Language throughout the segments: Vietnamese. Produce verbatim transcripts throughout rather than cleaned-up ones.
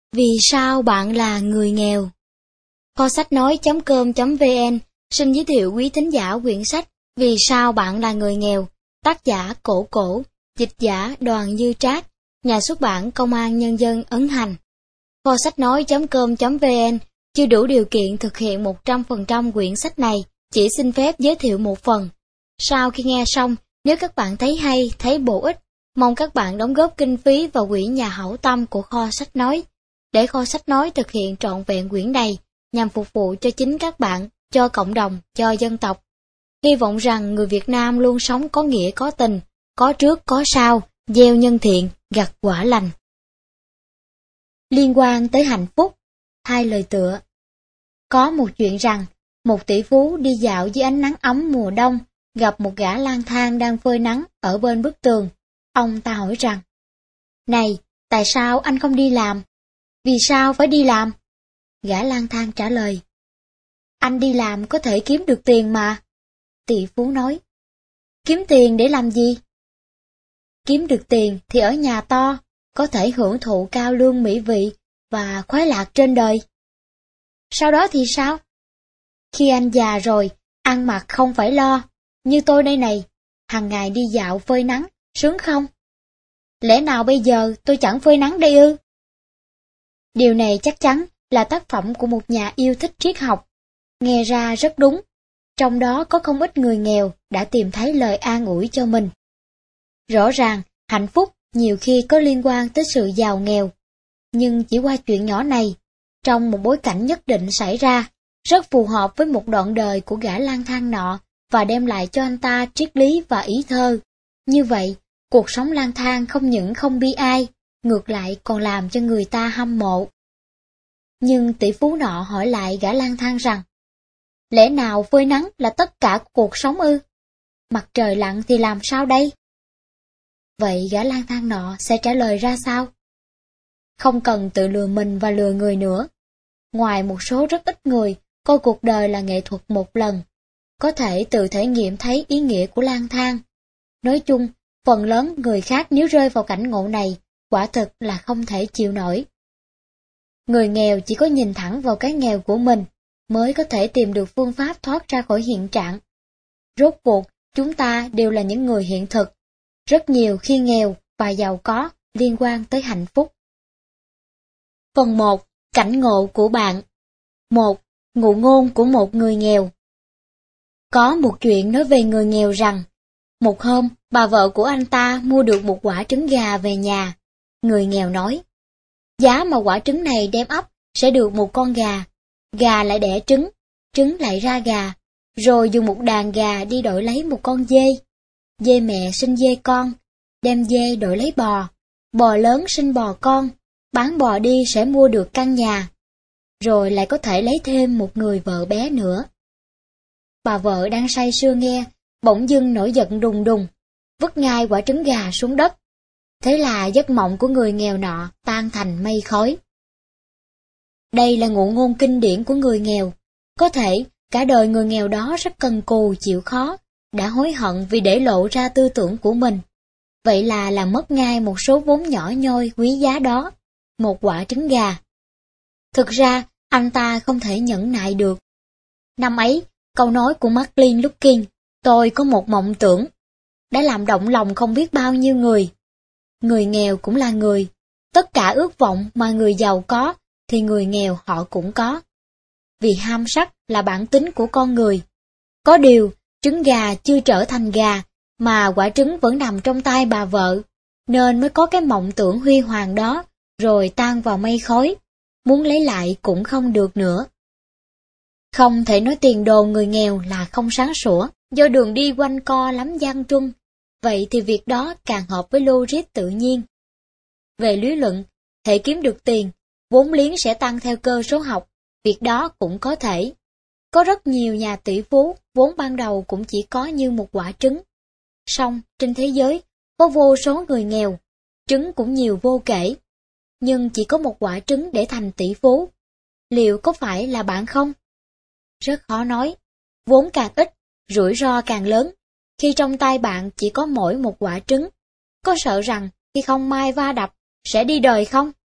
Vì sao bạn là người nghèo? Kho sách nói.com.vn xin giới thiệu quý thính giả quyển sách Vì sao bạn là người nghèo, tác giả Cổ Cổ, dịch giả Đoàn Như Trác, nhà xuất bản Công an Nhân dân ấn hành. Kho sách nói.com.vn chưa đủ điều kiện thực hiện một trăm phần trăm quyển sách này, chỉ xin phép giới thiệu một phần. Sau khi nghe xong, nếu các bạn thấy hay, thấy bổ ích, mong các bạn đóng góp kinh phí vào quỹ nhà hảo tâm của Kho sách nói, để Kho sách nói thực hiện trọn vẹn quyển này, nhằm phục vụ cho chính các bạn, cho cộng đồng, cho dân tộc. Hy vọng rằng người Việt Nam luôn sống có nghĩa có tình, có trước có sau, gieo nhân thiện, gặt quả lành. Liên quan tới hạnh phúc, hai lời tựa. Có một chuyện rằng, một tỷ phú đi dạo dưới ánh nắng ấm mùa đông, gặp một gã lang thang đang phơi nắng ở bên bức tường. Ông ta hỏi rằng, này, tại sao anh không đi làm? Vì sao phải đi làm? Gã lang thang trả lời, anh đi làm có thể kiếm được tiền mà. Tỷ phú nói, kiếm tiền để làm gì? Kiếm được tiền thì ở nhà to, có thể hưởng thụ cao lương mỹ vị và khoái lạc trên đời. Sau đó thì sao? Khi anh già rồi, ăn mặc không phải lo, như tôi đây này, hàng ngày đi dạo phơi nắng, sướng không? Lẽ nào bây giờ tôi chẳng phơi nắng đây ư? Điều này chắc chắn là tác phẩm của một nhà yêu thích triết học. Nghe ra rất đúng, trong đó có không ít người nghèo đã tìm thấy lời an ủi cho mình. Rõ ràng, hạnh phúc nhiều khi có liên quan tới sự giàu nghèo. Nhưng chỉ qua chuyện nhỏ này, trong một bối cảnh nhất định xảy ra, rất phù hợp với một đoạn đời của gã lang thang nọ và đem lại cho anh ta triết lý và ý thơ. Như vậy, cuộc sống lang thang không những không bi ai, ngược lại còn làm cho người ta hâm mộ. Nhưng tỷ phú nọ hỏi lại gã lang thang rằng, lẽ nào phơi nắng là tất cả cuộc sống ư? Mặt trời lặn thì làm sao đây? Vậy gã lang thang nọ sẽ trả lời ra sao? Không cần tự lừa mình và lừa người nữa. Ngoài một số rất ít người coi cuộc đời là nghệ thuật một lần, có thể tự thể nghiệm thấy ý nghĩa của lang thang. Nói chung, phần lớn người khác nếu rơi vào cảnh ngộ này, quả thực là không thể chịu nổi. Người nghèo chỉ có nhìn thẳng vào cái nghèo của mình, mới có thể tìm được phương pháp thoát ra khỏi hiện trạng. Rốt cuộc, chúng ta đều là những người hiện thực. Rất nhiều khi nghèo và giàu có liên quan tới hạnh phúc. Phần một. Cảnh ngộ của bạn. một. Ngụ ngôn của một người nghèo. Có một chuyện nói về người nghèo rằng, một hôm, bà vợ của anh ta mua được một quả trứng gà về nhà. Người nghèo nói, giá mà quả trứng này đem ấp sẽ được một con gà, gà lại đẻ trứng, trứng lại ra gà, rồi dùng một đàn gà đi đổi lấy một con dê. Dê mẹ sinh dê con, đem dê đổi lấy bò, bò lớn sinh bò con, bán bò đi sẽ mua được căn nhà, rồi lại có thể lấy thêm một người vợ bé nữa. Bà vợ đang say sưa nghe, bỗng dưng nổi giận đùng đùng, vứt ngay quả trứng gà xuống đất. Thế là giấc mộng của người nghèo nọ tan thành mây khói. Đây là ngụ ngôn kinh điển của người nghèo. Có thể cả đời người nghèo đó rất cần cù chịu khó, đã hối hận vì để lộ ra tư tưởng của mình. Vậy là làm mất ngay một số vốn nhỏ nhoi quý giá đó, một quả trứng gà. Thực ra, anh ta không thể nhẫn nại được. Năm ấy, câu nói của Martin Luther King, tôi có một mộng tưởng, đã làm động lòng không biết bao nhiêu người. Người nghèo cũng là người. Tất cả ước vọng mà người giàu có, thì người nghèo họ cũng có. Vì ham sắc là bản tính của con người. Có điều, trứng gà chưa trở thành gà, mà quả trứng vẫn nằm trong tay bà vợ, nên mới có cái mộng tưởng huy hoàng đó, rồi tan vào mây khói. Muốn lấy lại cũng không được nữa. Không thể nói tiền đồ người nghèo là không sáng sủa, do đường đi quanh co lắm gian truân. Vậy thì việc đó càng hợp với logic tự nhiên. Về lý luận, hệ kiếm được tiền, vốn liếng sẽ tăng theo cơ số học, việc đó cũng có thể. Có rất nhiều nhà tỷ phú, vốn ban đầu cũng chỉ có như một quả trứng. Song, trên thế giới, có vô số người nghèo, trứng cũng nhiều vô kể. Nhưng chỉ có một quả trứng để thành tỷ phú. Liệu có phải là bạn không? Rất khó nói. Vốn càng ít, rủi ro càng lớn. Khi trong tay bạn chỉ có mỗi một quả trứng, có sợ rằng khi không may va đập, sẽ đi đời không?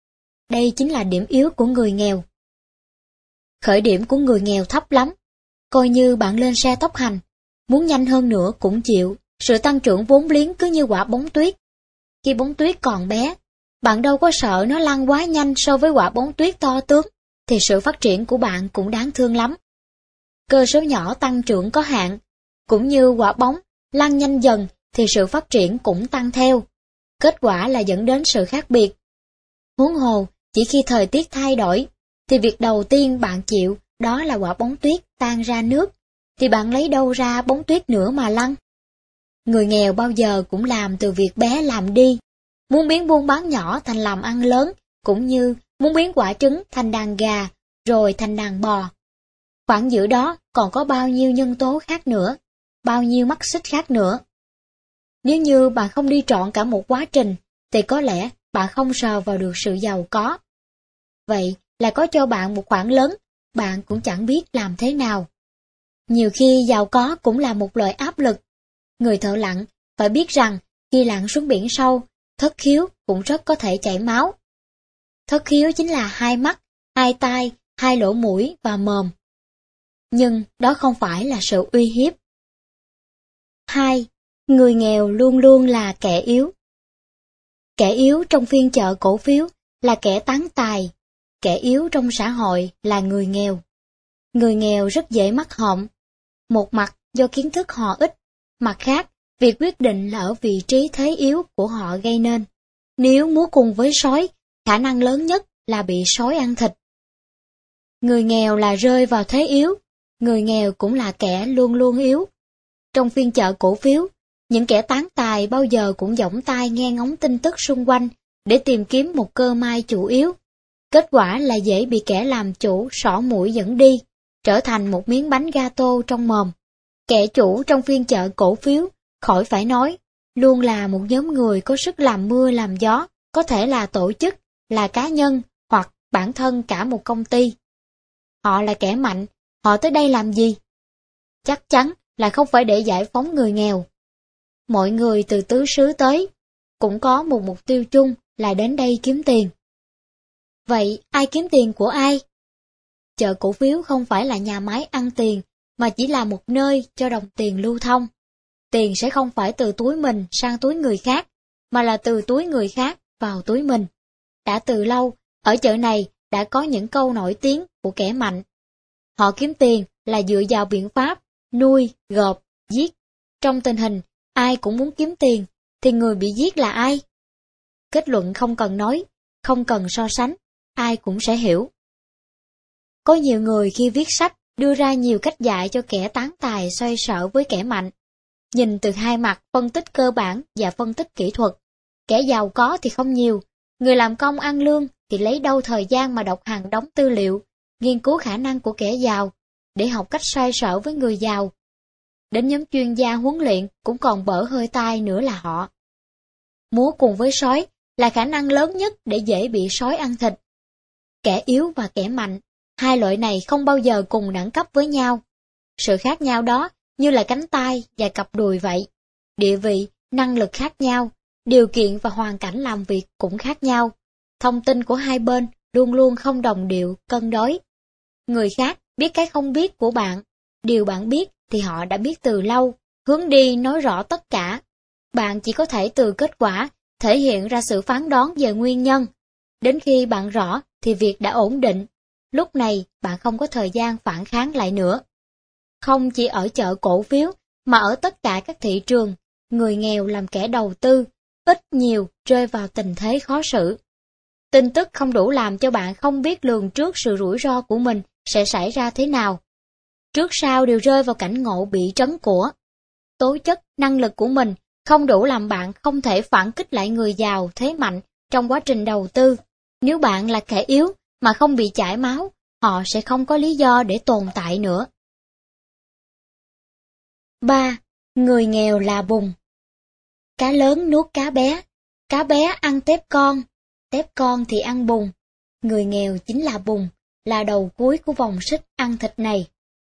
đây chính là điểm yếu của người nghèo. Khởi điểm của người nghèo thấp lắm, coi như bạn lên xe tốc hành, muốn nhanh hơn nữa cũng chịu, sự tăng trưởng vốn liếng cứ như quả bóng tuyết. Khi bóng tuyết còn bé, bạn đâu có sợ nó lăn quá nhanh so với quả bóng tuyết to tướng, thì sự phát triển của bạn cũng đáng thương lắm. Cơ số nhỏ tăng trưởng có hạn, cũng như quả bóng lăn nhanh dần thì sự phát triển cũng tăng theo. Kết quả là dẫn đến sự khác biệt. Huống hồ, chỉ khi thời tiết thay đổi, thì việc đầu tiên bạn chịu đó là quả bóng tuyết tan ra nước, thì bạn lấy đâu ra bóng tuyết nữa mà lăn. Người nghèo bao giờ cũng làm từ việc bé làm đi, muốn biến buôn bán nhỏ thành làm ăn lớn, cũng như muốn biến quả trứng thành đàn gà, rồi thành đàn bò. Khoảng giữa đó còn có bao nhiêu nhân tố khác nữa, bao nhiêu mắt xích khác nữa. Nếu như bạn không đi trọn cả một quá trình, thì có lẽ bạn không sờ vào được sự giàu có. Vậy là có cho bạn một khoản lớn, bạn cũng chẳng biết làm thế nào. Nhiều khi giàu có cũng là một loại áp lực. Người thợ lặn phải biết rằng khi lặn xuống biển sâu, thất khiếu cũng rất có thể chảy máu. Thất khiếu chính là hai mắt, hai tai, hai lỗ mũi và mồm. Nhưng đó không phải là sự uy hiếp. Hai, người nghèo luôn luôn là kẻ yếu. Kẻ yếu trong phiên chợ cổ phiếu là kẻ tán tài, kẻ yếu trong xã hội là người nghèo. Người nghèo rất dễ mắc họng. Một mặt do kiến thức họ ít, mặt khác, việc quyết định là ở vị trí thế yếu của họ gây nên. Nếu múa cùng với sói, khả năng lớn nhất là bị sói ăn thịt. Người nghèo là rơi vào thế yếu, người nghèo cũng là kẻ luôn luôn yếu. Trong phiên chợ cổ phiếu, những kẻ tán tài bao giờ cũng giỏng tai nghe ngóng tin tức xung quanh để tìm kiếm một cơ may chủ yếu. Kết quả là dễ bị kẻ làm chủ xỏ mũi dẫn đi, trở thành một miếng bánh gato trong mồm. Kẻ chủ trong phiên chợ cổ phiếu, khỏi phải nói, luôn là một nhóm người có sức làm mưa làm gió, có thể là tổ chức, là cá nhân, hoặc bản thân cả một công ty. Họ là kẻ mạnh, họ tới đây làm gì? Chắc chắn là không phải để giải phóng người nghèo. Mọi người từ tứ xứ tới, cũng có một mục tiêu chung là đến đây kiếm tiền. Vậy ai kiếm tiền của ai? Chợ cổ phiếu không phải là nhà máy ăn tiền, mà chỉ là một nơi cho đồng tiền lưu thông. Tiền sẽ không phải từ túi mình sang túi người khác, mà là từ túi người khác vào túi mình. Đã từ lâu, ở chợ này đã có những câu nổi tiếng của kẻ mạnh. Họ kiếm tiền là dựa vào biện pháp nuôi, gộp, giết. Trong tình hình ai cũng muốn kiếm tiền, thì người bị giết là ai? Kết luận không cần nói, không cần so sánh, ai cũng sẽ hiểu. Có nhiều người khi viết sách đưa ra nhiều cách dạy cho kẻ tán tài xoay sở với kẻ mạnh. Nhìn từ hai mặt phân tích cơ bản và phân tích kỹ thuật. Kẻ giàu có thì không nhiều, người làm công ăn lương thì lấy đâu thời gian mà đọc hàng đống tư liệu, nghiên cứu khả năng của kẻ giàu, để học cách xoay sở với người giàu. Đến nhóm chuyên gia huấn luyện cũng còn bở hơi tai nữa là họ. Múa cùng với sói là khả năng lớn nhất để dễ bị sói ăn thịt. Kẻ yếu và kẻ mạnh, hai loại này không bao giờ cùng đẳng cấp với nhau. Sự khác nhau đó như là cánh tay và cặp đùi vậy. Địa vị, năng lực khác nhau, điều kiện và hoàn cảnh làm việc cũng khác nhau. Thông tin của hai bên luôn luôn không đồng điệu, cân đối. Người khác biết cái không biết của bạn, điều bạn biết thì họ đã biết từ lâu, hướng đi nói rõ tất cả. Bạn chỉ có thể từ kết quả thể hiện ra sự phán đoán về nguyên nhân. Đến khi bạn rõ thì việc đã ổn định. Lúc này bạn không có thời gian phản kháng lại nữa. Không chỉ ở chợ cổ phiếu mà ở tất cả các thị trường, người nghèo làm kẻ đầu tư, ít nhiều rơi vào tình thế khó xử. Tin tức không đủ làm cho bạn không biết lường trước sự rủi ro của mình sẽ xảy ra thế nào. Trước sau đều rơi vào cảnh ngộ bị trấn của. Tố chất, năng lực của mình không đủ làm bạn không thể phản kích lại người giàu thế mạnh trong quá trình đầu tư. Nếu bạn là kẻ yếu mà không bị chảy máu, họ sẽ không có lý do để tồn tại nữa. ba. Người nghèo là bùn. Cá lớn nuốt cá bé, cá bé ăn tép con, tép con thì ăn bùn. Người nghèo chính là bùn, là đầu cuối của vòng xích ăn thịt này.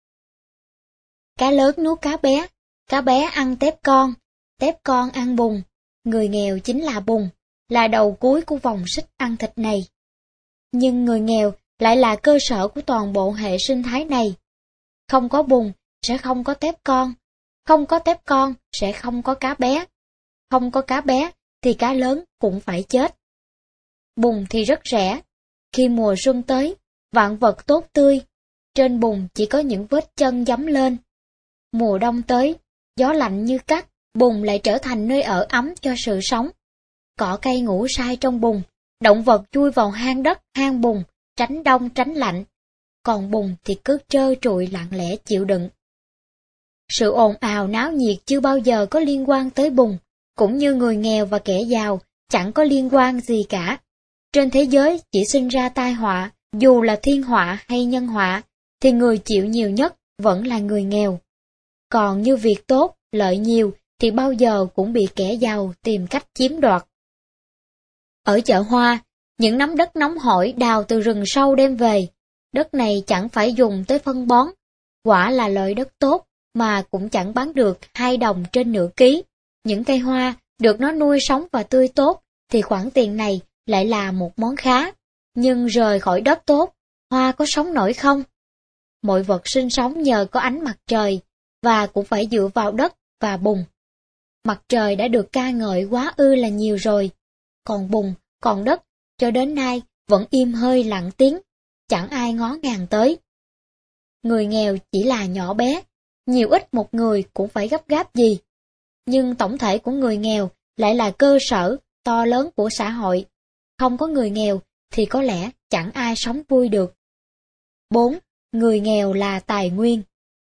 Cá lớn nuốt cá bé, cá bé ăn tép con, tép con ăn bùn. Người nghèo chính là bùn, là đầu cuối của vòng xích ăn thịt này. Nhưng người nghèo lại là cơ sở của toàn bộ hệ sinh thái này. Không có bùn, sẽ không có tép con. Không có tép con, sẽ không có cá bé. Không có cá bé, thì cá lớn cũng phải chết. Bùn thì rất rẻ. Khi mùa xuân tới, vạn vật tốt tươi. Trên bùn chỉ có những vết chân dấm lên. Mùa đông tới, gió lạnh như cắt, bùn lại trở thành nơi ở ấm cho sự sống. Cỏ cây ngủ say trong bùn, động vật chui vào hang đất, hang bùn, tránh đông tránh lạnh. Còn bùn thì cứ trơ trụi lặng lẽ chịu đựng. Sự ồn ào náo nhiệt chưa bao giờ có liên quan tới bùn, cũng như người nghèo và kẻ giàu chẳng có liên quan gì cả. Trên thế giới chỉ sinh ra tai họa, dù là thiên họa hay nhân họa, thì người chịu nhiều nhất vẫn là người nghèo. Còn như việc tốt, lợi nhiều thì bao giờ cũng bị kẻ giàu tìm cách chiếm đoạt. Ở chợ hoa, những nắm đất nóng hổi đào từ rừng sâu đem về, đất này chẳng phải dùng tới phân bón, quả là loại đất tốt mà cũng chẳng bán được hai đồng trên nửa ký. Những cây hoa được nó nuôi sống và tươi tốt thì khoản tiền này lại là một món khá. Nhưng rời khỏi đất tốt, hoa có sống nổi không? Mọi vật sinh sống nhờ có ánh mặt trời, và cũng phải dựa vào đất và bùn. Mặt trời đã được ca ngợi quá ư là nhiều rồi, còn bùn, còn đất, cho đến nay vẫn im hơi lặng tiếng, chẳng ai ngó ngàng tới. Người nghèo chỉ là nhỏ bé, nhiều ít một người cũng phải gấp gáp gì. Nhưng tổng thể của người nghèo lại là cơ sở to lớn của xã hội. Không có người nghèo thì có lẽ chẳng ai sống vui được. bốn. Người nghèo là tài nguyên.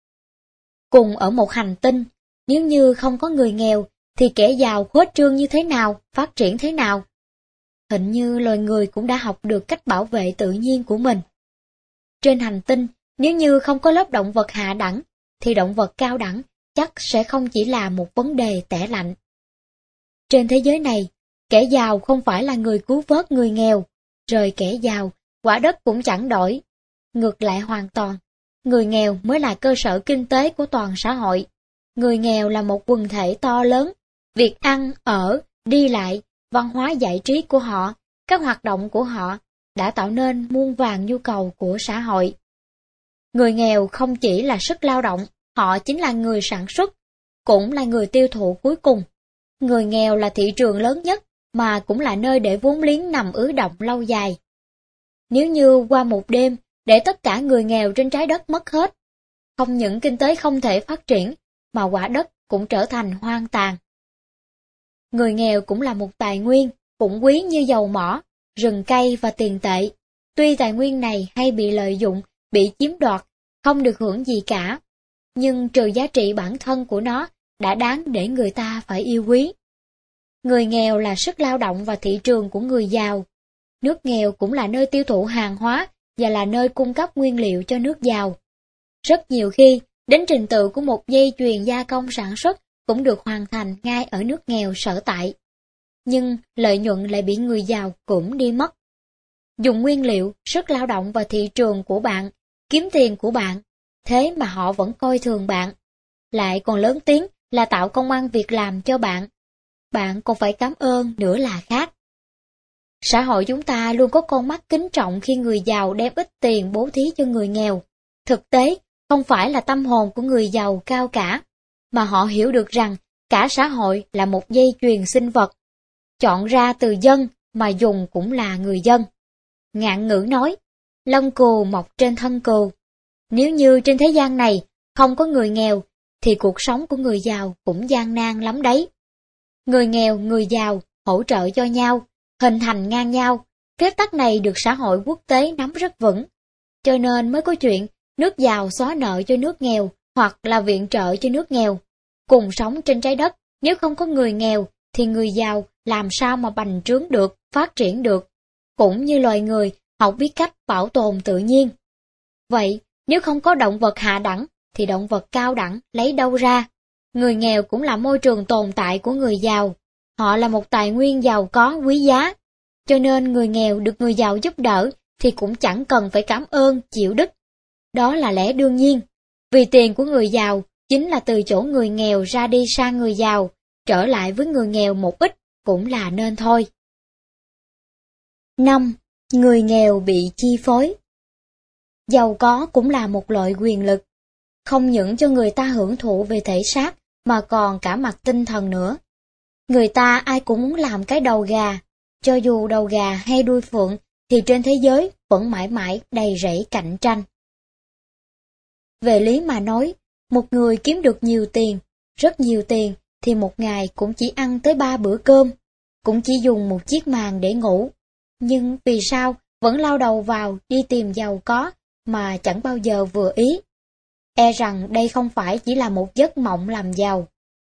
Cùng ở một hành tinh, nếu như không có người nghèo thì kẻ giàu khuếch trương như thế nào, phát triển thế nào? Hình như loài người cũng đã học được cách bảo vệ tự nhiên của mình. Trên hành tinh, nếu như không có lớp động vật hạ đẳng, thì động vật cao đẳng chắc sẽ không chỉ là một vấn đề tẻ lạnh. Trên thế giới này, kẻ giàu không phải là người cứu vớt người nghèo, rời kẻ giàu, quả đất cũng chẳng đổi. Ngược lại hoàn toàn, người nghèo mới là cơ sở kinh tế của toàn xã hội. Người nghèo là một quần thể to lớn, việc ăn, ở, đi lại, văn hóa giải trí của họ, các hoạt động của họ đã tạo nên muôn vàn nhu cầu của xã hội. Người nghèo không chỉ là sức lao động, họ chính là người sản xuất, cũng là người tiêu thụ cuối cùng. Người nghèo là thị trường lớn nhất, mà cũng là nơi để vốn liếng nằm ứ động lâu dài. Nếu như qua một đêm, để tất cả người nghèo trên trái đất mất hết, không những kinh tế không thể phát triển, mà quả đất cũng trở thành hoang tàn. Người nghèo cũng là một tài nguyên, cũng quý như dầu mỏ, rừng cây và tiền tệ. Tuy tài nguyên này hay bị lợi dụng, bị chiếm đoạt, không được hưởng gì cả, nhưng trừ giá trị bản thân của nó đã đáng để người ta phải yêu quý. Người nghèo là sức lao động và thị trường của người giàu. Nước nghèo cũng là nơi tiêu thụ hàng hóa và là nơi cung cấp nguyên liệu cho nước giàu. Rất nhiều khi, đến trình tự của một dây chuyền gia công sản xuất cũng được hoàn thành ngay ở nước nghèo sở tại. Nhưng lợi nhuận lại bị người giàu cũng đi mất. Dùng nguyên liệu, sức lao động và thị trường của bạn, kiếm tiền của bạn, thế mà họ vẫn coi thường bạn. Lại còn lớn tiếng là tạo công ăn việc làm cho bạn. Bạn còn phải cảm ơn nữa là khác. Xã hội chúng ta luôn có con mắt kính trọng khi người giàu đem ít tiền bố thí cho người nghèo. Thực tế, không phải là tâm hồn của người giàu cao cả, mà họ hiểu được rằng cả xã hội là một dây chuyền sinh vật. Chọn ra từ dân mà dùng cũng là người dân. Ngạn ngữ nói, lông cừu mọc trên thân cừu. Nếu như trên thế gian này không có người nghèo, thì cuộc sống của người giàu cũng gian nan lắm đấy. Người nghèo, người giàu hỗ trợ cho nhau, hình thành ngang nhau. Phép tắc này được xã hội quốc tế nắm rất vững. Cho nên mới có chuyện nước giàu xóa nợ cho nước nghèo hoặc là viện trợ cho nước nghèo. Cùng sống trên trái đất, nếu không có người nghèo thì người giàu làm sao mà bành trướng được, phát triển được. Cũng như loài người học biết cách bảo tồn tự nhiên. Vậy, nếu không có động vật hạ đẳng thì động vật cao đẳng lấy đâu ra? Người nghèo cũng là môi trường tồn tại của người giàu. Họ là một tài nguyên giàu có quý giá. Cho nên người nghèo được người giàu giúp đỡ thì cũng chẳng cần phải cảm ơn, chịu đức. Đó là lẽ đương nhiên. Vì tiền của người giàu chính là từ chỗ người nghèo ra đi sang người giàu, trở lại với người nghèo một ít cũng là nên thôi. năm. Người nghèo bị chi phối. Giàu có cũng là một loại quyền lực, không những cho người ta hưởng thụ về thể xác mà còn cả mặt tinh thần nữa. Người ta ai cũng muốn làm cái đầu gà, cho dù đầu gà hay đuôi phượng thì trên thế giới vẫn mãi mãi đầy rẫy cạnh tranh. Về lý mà nói, một người kiếm được nhiều tiền, rất nhiều tiền thì một ngày cũng chỉ ăn tới ba bữa cơm, cũng chỉ dùng một chiếc màn để ngủ. Nhưng vì sao vẫn lao đầu vào đi tìm giàu có mà chẳng bao giờ vừa ý? E rằng đây không phải chỉ là một giấc mộng làm giàu.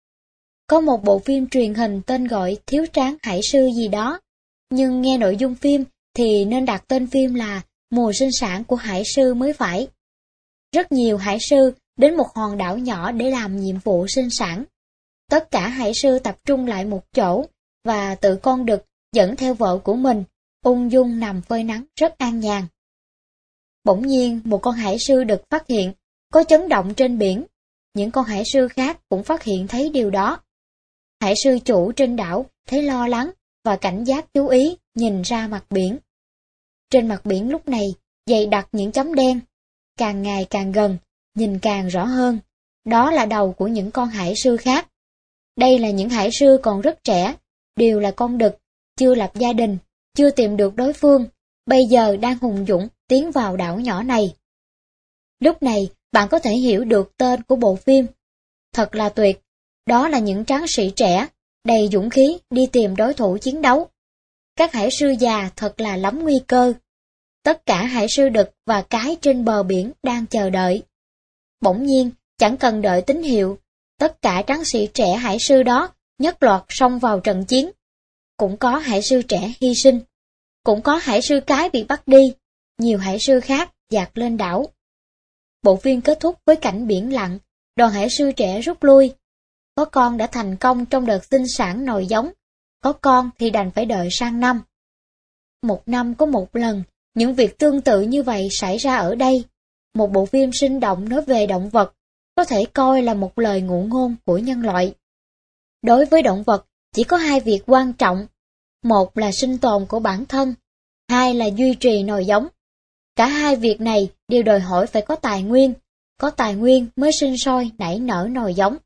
Có một bộ phim truyền hình tên gọi Thiếu Tráng Hải Sư gì đó, nhưng nghe nội dung phim thì nên đặt tên phim là Mùa sinh sản của Hải Sư mới phải. Rất nhiều hải sư đến một hòn đảo nhỏ để làm nhiệm vụ sinh sản. Tất cả hải sư tập trung lại một chỗ, và tự con đực dẫn theo vợ của mình, ung dung nằm phơi nắng rất an nhàn. Bỗng nhiên một con hải sư đực phát hiện có chấn động trên biển. Những con hải sư khác cũng phát hiện thấy điều đó. Hải sư chủ trên đảo thấy lo lắng và cảnh giác chú ý nhìn ra mặt biển. Trên mặt biển lúc này dày đặc những chấm đen, càng ngày càng gần, nhìn càng rõ hơn. Đó là đầu của những con hải sư khác. Đây là những hải sư còn rất trẻ, đều là con đực, chưa lập gia đình, chưa tìm được đối phương, bây giờ đang hùng dũng tiến vào đảo nhỏ này. Lúc này bạn có thể hiểu được tên của bộ phim. Thật là tuyệt, đó là những tráng sĩ trẻ, đầy dũng khí đi tìm đối thủ chiến đấu. Các hải sư già thật là lắm nguy cơ. Tất cả hải sư đực và cái trên bờ biển đang chờ đợi. Bỗng nhiên, chẳng cần đợi tín hiệu, tất cả tráng sĩ trẻ hải sư đó nhất loạt xông vào trận chiến. Cũng có hải sư trẻ hy sinh, cũng có hải sư cái bị bắt đi, nhiều hải sư khác dạt lên đảo. Bộ phim kết thúc với cảnh biển lặng, đoàn hải sư trẻ rút lui. Có con đã thành công trong đợt sinh sản nòi giống, có con thì đành phải đợi sang năm. Một năm có một lần, những việc tương tự như vậy xảy ra ở đây. Một bộ phim sinh động nói về động vật, có thể coi là một lời ngụ ngôn của nhân loại. Đối với động vật, chỉ có hai việc quan trọng. Một là sinh tồn của bản thân, hai là duy trì nòi giống. Cả hai việc này đều đòi hỏi phải có tài nguyên, có tài nguyên mới sinh sôi nảy nở nòi giống.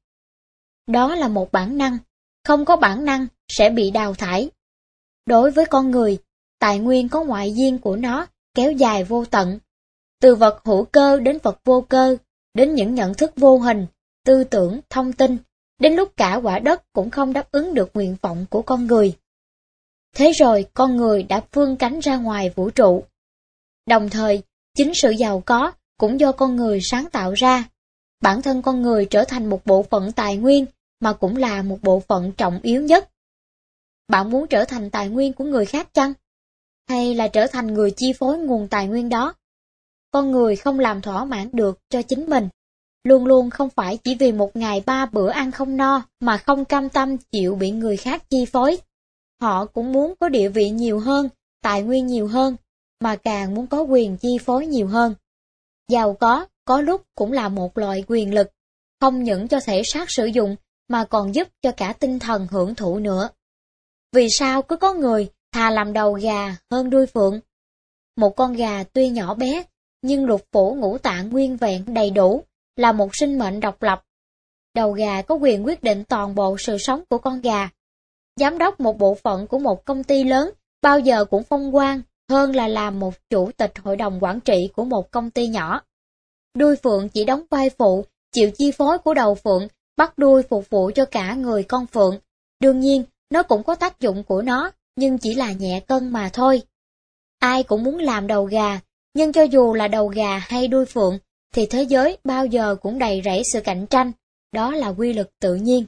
Đó là một bản năng, không có bản năng sẽ bị đào thải. Đối với con người, tài nguyên có ngoại duyên của nó kéo dài vô tận. Từ vật hữu cơ đến vật vô cơ, đến những nhận thức vô hình, tư tưởng, thông tin, đến lúc cả quả đất cũng không đáp ứng được nguyện vọng của con người. Thế rồi con người đã vươn cánh ra ngoài vũ trụ. Đồng thời, chính sự giàu có cũng do con người sáng tạo ra. Bản thân con người trở thành một bộ phận tài nguyên mà cũng là một bộ phận trọng yếu nhất. Bạn muốn trở thành tài nguyên của người khác chăng? Hay là trở thành người chi phối nguồn tài nguyên đó? Con người không làm thỏa mãn được cho chính mình. Luôn luôn không phải chỉ vì một ngày ba bữa ăn không no mà không cam tâm chịu bị người khác chi phối. Họ cũng muốn có địa vị nhiều hơn, tài nguyên nhiều hơn, mà càng muốn có quyền chi phối nhiều hơn. Giàu có, có lúc cũng là một loại quyền lực, không những cho thể xác sử dụng mà còn giúp cho cả tinh thần hưởng thụ nữa. Vì sao cứ có người thà làm đầu gà hơn đuôi phượng? Một con gà tuy nhỏ bé, nhưng lục phủ ngũ tạng nguyên vẹn đầy đủ, là một sinh mệnh độc lập. Đầu gà có quyền quyết định toàn bộ sự sống của con gà. Giám đốc một bộ phận của một công ty lớn bao giờ cũng phong quang hơn là làm một chủ tịch hội đồng quản trị của một công ty nhỏ. Đuôi phượng chỉ đóng vai phụ, chịu chi phối của đầu phượng, bắt đuôi phục vụ cho cả người con phượng. Đương nhiên, nó cũng có tác dụng của nó, nhưng chỉ là nhẹ cân mà thôi. Ai cũng muốn làm đầu gà, nhưng cho dù là đầu gà hay đuôi phượng, thì thế giới bao giờ cũng đầy rẫy sự cạnh tranh, đó là quy luật tự nhiên.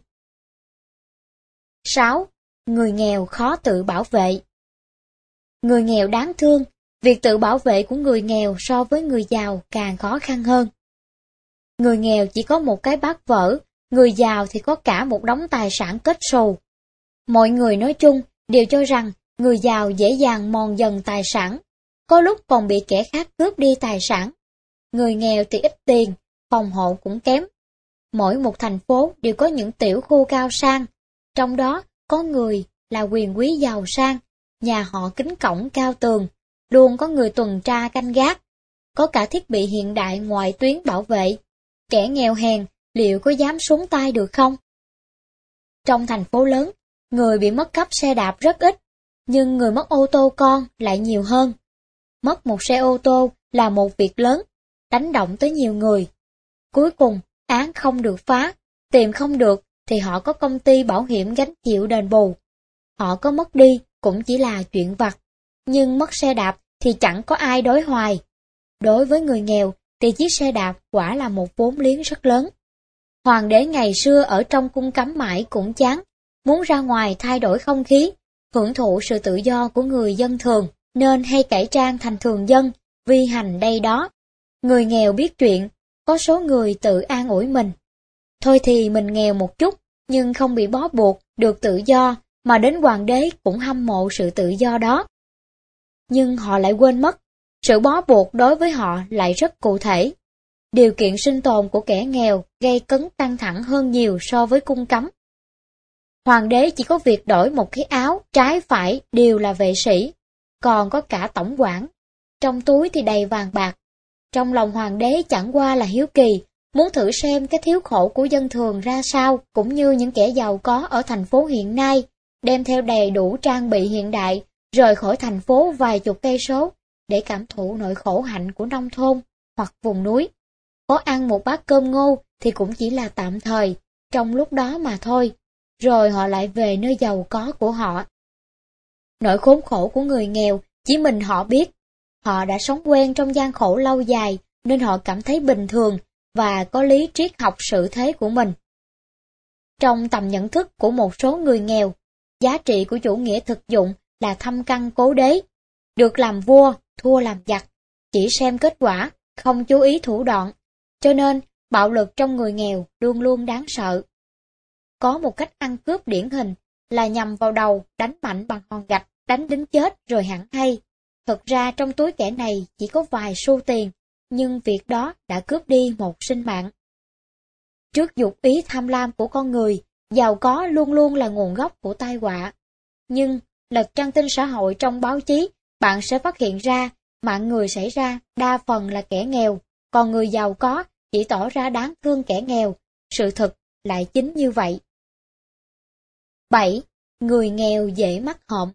sáu. Người nghèo khó tự bảo vệ. Người nghèo đáng thương, việc tự bảo vệ của người nghèo so với người giàu càng khó khăn hơn. Người nghèo chỉ có một cái bát vỡ, người giàu thì có cả một đống tài sản kết xù. Mọi người nói chung đều cho rằng người giàu dễ dàng mòn dần tài sản, có lúc còn bị kẻ khác cướp đi tài sản. Người nghèo thì ít tiền, phòng hộ cũng kém. Mỗi một thành phố đều có những tiểu khu cao sang, trong đó có người là quyền quý giàu sang, nhà họ kính cổng cao tường, luôn có người tuần tra canh gác, có cả thiết bị hiện đại ngoại tuyến bảo vệ. Kẻ nghèo hèn liệu có dám xuống tay được không? Trong thành phố lớn, người bị mất cắp xe đạp rất ít, nhưng người mất ô tô con lại nhiều hơn. Mất một xe ô tô là một việc lớn, đánh động tới nhiều người. Cuối cùng, án không được phá, tìm không được thì họ có công ty bảo hiểm gánh chịu đền bù. Họ có mất đi cũng chỉ là chuyện vặt, nhưng mất xe đạp thì chẳng có ai đối hoài. Đối với người nghèo thì chiếc xe đạp quả là một vốn liếng rất lớn. Hoàng đế ngày xưa ở trong cung cấm mãi cũng chán, muốn ra ngoài thay đổi không khí, hưởng thụ sự tự do của người dân thường, nên hay cải trang thành thường dân, vi hành đây đó. Người nghèo biết chuyện, có số người tự an ủi mình. Thôi thì mình nghèo một chút, nhưng không bị bó buộc, được tự do, mà đến hoàng đế cũng hâm mộ sự tự do đó. Nhưng họ lại quên mất, sự bó buộc đối với họ lại rất cụ thể. Điều kiện sinh tồn của kẻ nghèo gây cấn căng thẳng hơn nhiều so với cung cấm. Hoàng đế chỉ có việc đổi một cái áo, trái phải đều là vệ sĩ, còn có cả tổng quản. Trong túi thì đầy vàng bạc. Trong lòng hoàng đế chẳng qua là hiếu kỳ, muốn thử xem cái thiếu khổ của dân thường ra sao, cũng như những kẻ giàu có ở thành phố hiện nay, đem theo đầy đủ trang bị hiện đại, rời khỏi thành phố vài chục cây số, để cảm thụ nỗi khổ hạnh của nông thôn hoặc vùng núi. Có ăn một bát cơm ngô thì cũng chỉ là tạm thời, trong lúc đó mà thôi, rồi họ lại về nơi giàu có của họ. Nỗi khốn khổ của người nghèo chỉ mình họ biết. Họ đã sống quen trong gian khổ lâu dài nên họ cảm thấy bình thường và có lý triết học sự thế của mình. Trong tầm nhận thức của một số người nghèo, giá trị của chủ nghĩa thực dụng là thâm căn cố đế, được làm vua, thua làm giặc, chỉ xem kết quả, không chú ý thủ đoạn, cho nên bạo lực trong người nghèo luôn luôn đáng sợ. Có một cách ăn cướp điển hình là nhằm vào đầu, đánh mạnh bằng hòn gạch, đánh đến chết rồi hẳn hay. Thực ra trong túi kẻ này chỉ có vài xu tiền, nhưng việc đó đã cướp đi một sinh mạng. Trước dục ý tham lam của con người, giàu có luôn luôn là nguồn gốc của tai họa. Nhưng, lật trang tin xã hội trong báo chí, bạn sẽ phát hiện ra, mạng người xảy ra đa phần là kẻ nghèo, còn người giàu có chỉ tỏ ra đáng thương kẻ nghèo. Sự thật lại chính như vậy. bảy. Người nghèo dễ mắc họm.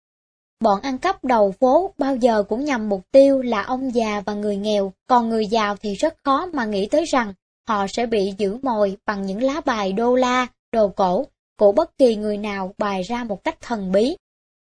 Bọn ăn cắp đầu phố bao giờ cũng nhằm mục tiêu là ông già và người nghèo, còn người giàu thì rất khó mà nghĩ tới rằng họ sẽ bị giữ mồi bằng những lá bài đô la, đồ cổ của bất kỳ người nào bày ra một cách thần bí.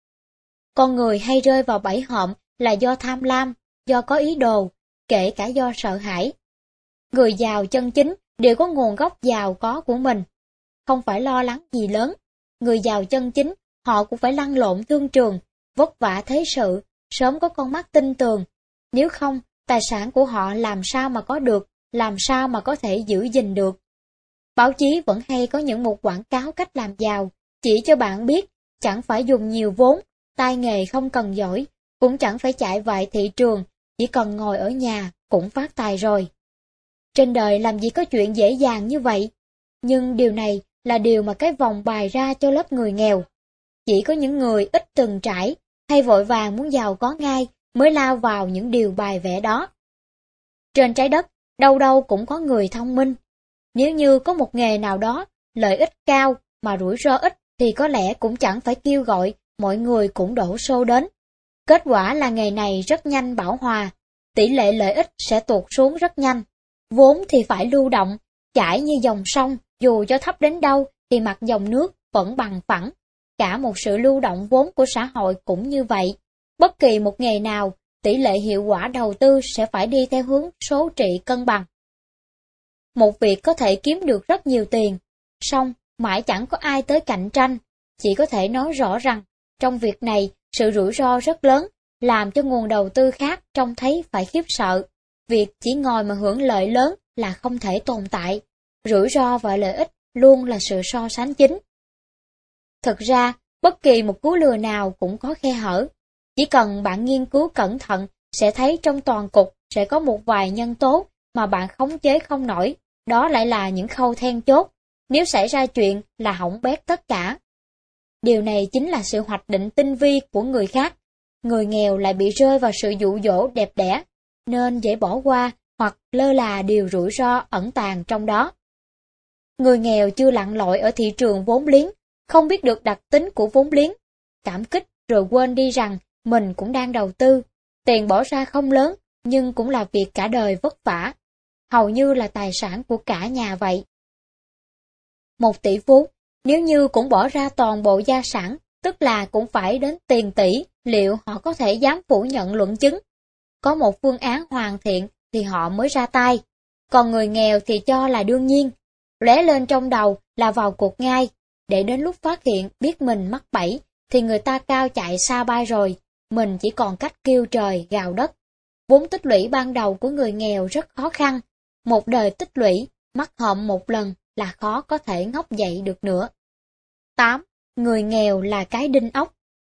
Con người hay rơi vào bẫy họm là do tham lam, do có ý đồ, kể cả do sợ hãi. Người giàu chân chính đều có nguồn gốc giàu có của mình, không phải lo lắng gì lớn. Người giàu chân chính, họ cũng phải lăn lộn thương trường, vất vả thế sự, sớm có con mắt tinh tường. Nếu không, tài sản của họ làm sao mà có được, làm sao mà có thể giữ gìn được. Báo chí vẫn hay có những mục quảng cáo cách làm giàu, chỉ cho bạn biết, chẳng phải dùng nhiều vốn, tay nghề không cần giỏi, cũng chẳng phải chạy vại thị trường, chỉ cần ngồi ở nhà cũng phát tài rồi. Trên đời làm gì có chuyện dễ dàng như vậy, nhưng điều này là điều mà cái vòng bày ra cho lớp người nghèo. Chỉ có những người ít từng trải, hay vội vàng muốn giàu có ngay, mới lao vào những điều bài vẽ đó. Trên trái đất, đâu đâu cũng có người thông minh. Nếu như có một nghề nào đó, lợi ích cao mà rủi ro ít thì có lẽ cũng chẳng phải kêu gọi, mọi người cũng đổ xô đến. Kết quả là nghề này rất nhanh bão hòa, tỷ lệ lợi ích sẽ tụt xuống rất nhanh. Vốn thì phải lưu động, chảy như dòng sông, dù cho thấp đến đâu thì mặt dòng nước vẫn bằng phẳng. Cả một sự lưu động vốn của xã hội cũng như vậy. Bất kỳ một nghề nào, tỷ lệ hiệu quả đầu tư sẽ phải đi theo hướng số trị cân bằng. Một việc có thể kiếm được rất nhiều tiền, song mãi chẳng có ai tới cạnh tranh. Chỉ có thể nói rõ rằng, trong việc này, sự rủi ro rất lớn, làm cho nguồn đầu tư khác trông thấy phải khiếp sợ. Việc chỉ ngồi mà hưởng lợi lớn là không thể tồn tại. Rủi ro và lợi ích luôn là sự so sánh chính. Thực ra, bất kỳ một cú lừa nào cũng có khe hở. Chỉ cần bạn nghiên cứu cẩn thận, sẽ thấy trong toàn cục sẽ có một vài nhân tố mà bạn khống chế không nổi. Đó lại là những khâu then chốt. Nếu xảy ra chuyện là hỏng bét tất cả. Điều này chính là sự hoạch định tinh vi của người khác. người nghèo lại bị rơi vào sự dụ dỗ đẹp đẽ, nên dễ bỏ qua hoặc lơ là điều rủi ro ẩn tàng trong đó. Người nghèo chưa lặn lội ở thị trường vốn liếng, không biết được đặc tính của vốn liếng, cảm kích rồi quên đi rằng mình cũng đang đầu tư, tiền bỏ ra không lớn nhưng cũng là việc cả đời vất vả, hầu như là tài sản của cả nhà vậy. Một tỷ phú, nếu như cũng bỏ ra toàn bộ gia sản, tức là cũng phải đến tiền tỷ, liệu họ có thể dám phủ nhận luận chứng? Có một phương án hoàn thiện thì họ mới ra tay, còn người nghèo thì cho là đương nhiên, lóe lên trong đầu là vào cuộc ngay, để đến lúc phát hiện biết mình mắc bẫy thì người ta cao chạy xa bay rồi, mình chỉ còn cách kêu trời gào đất. Vốn tích lũy ban đầu của người nghèo rất khó khăn, một đời tích lũy, mắc họng một lần là khó có thể ngóc dậy được nữa. tám. Người nghèo là cái đinh ốc.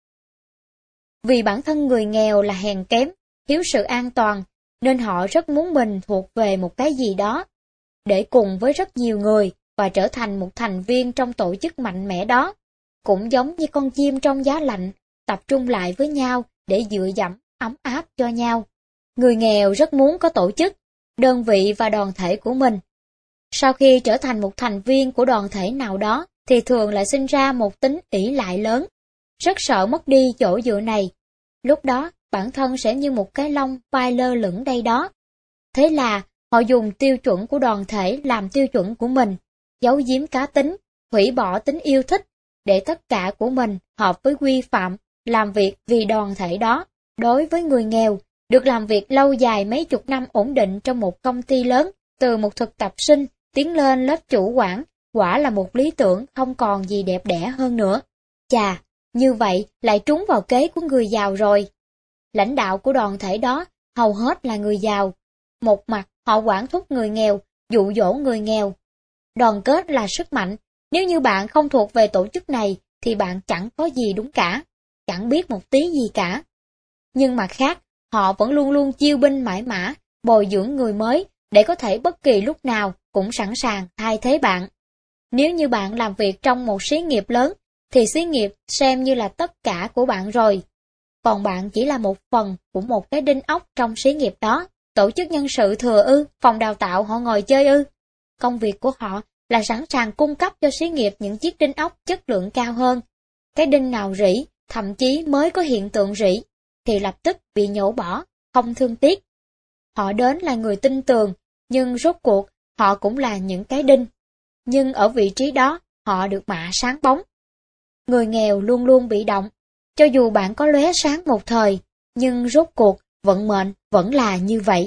Vì bản thân người nghèo là hèn kém, thiếu sự an toàn, nên họ rất muốn mình thuộc về một cái gì đó, để cùng với rất nhiều người và trở thành một thành viên trong tổ chức mạnh mẽ đó. Cũng giống như con chim trong giá lạnh, tập trung lại với nhau để dựa dẫm, ấm áp cho nhau. Người nghèo rất muốn có tổ chức, đơn vị và đoàn thể của mình. Sau khi trở thành một thành viên của đoàn thể nào đó, thì thường lại sinh ra một tính ỷ lại lớn, rất sợ mất đi chỗ dựa này. Lúc đó, bản thân sẽ như một cái lông vai lơ lửng đây đó. Thế là, họ dùng tiêu chuẩn của đoàn thể làm tiêu chuẩn của mình, giấu giếm cá tính, hủy bỏ tính yêu thích, để tất cả của mình hợp với quy phạm, làm việc vì đoàn thể đó. Đối với người nghèo, được làm việc lâu dài mấy chục năm ổn định trong một công ty lớn, từ một thực tập sinh tiến lên lớp chủ quản, quả là một lý tưởng không còn gì đẹp đẽ hơn nữa. Chà, như vậy lại trúng vào kế của người giàu rồi. Lãnh đạo của đoàn thể đó hầu hết là người giàu. Một mặt họ quản thúc người nghèo, dụ dỗ người nghèo. Đoàn kết là sức mạnh, nếu như bạn không thuộc về tổ chức này thì bạn chẳng có gì đúng cả, chẳng biết một tí gì cả. Nhưng mặt khác, họ vẫn luôn luôn chiêu binh mãi mã, bồi dưỡng người mới để có thể bất kỳ lúc nào cũng sẵn sàng thay thế bạn. Nếu như bạn làm việc trong một xí nghiệp lớn, thì xí nghiệp xem như là tất cả của bạn rồi. Còn bạn chỉ là một phần của một cái đinh ốc trong xí nghiệp đó. Tổ chức nhân sự thừa ư, phòng đào tạo họ ngồi chơi ư. Công việc của họ là sẵn sàng cung cấp cho xí nghiệp những chiếc đinh ốc chất lượng cao hơn. Cái đinh nào rỉ, thậm chí mới có hiện tượng rỉ, thì lập tức bị nhổ bỏ, không thương tiếc. Họ đến là người tin tường, nhưng rốt cuộc họ cũng là những cái đinh. Nhưng ở vị trí đó, họ được mạ sáng bóng. Người nghèo luôn luôn bị động, cho dù bạn có lóe sáng một thời, nhưng rốt cuộc vận mệnh vẫn là như vậy.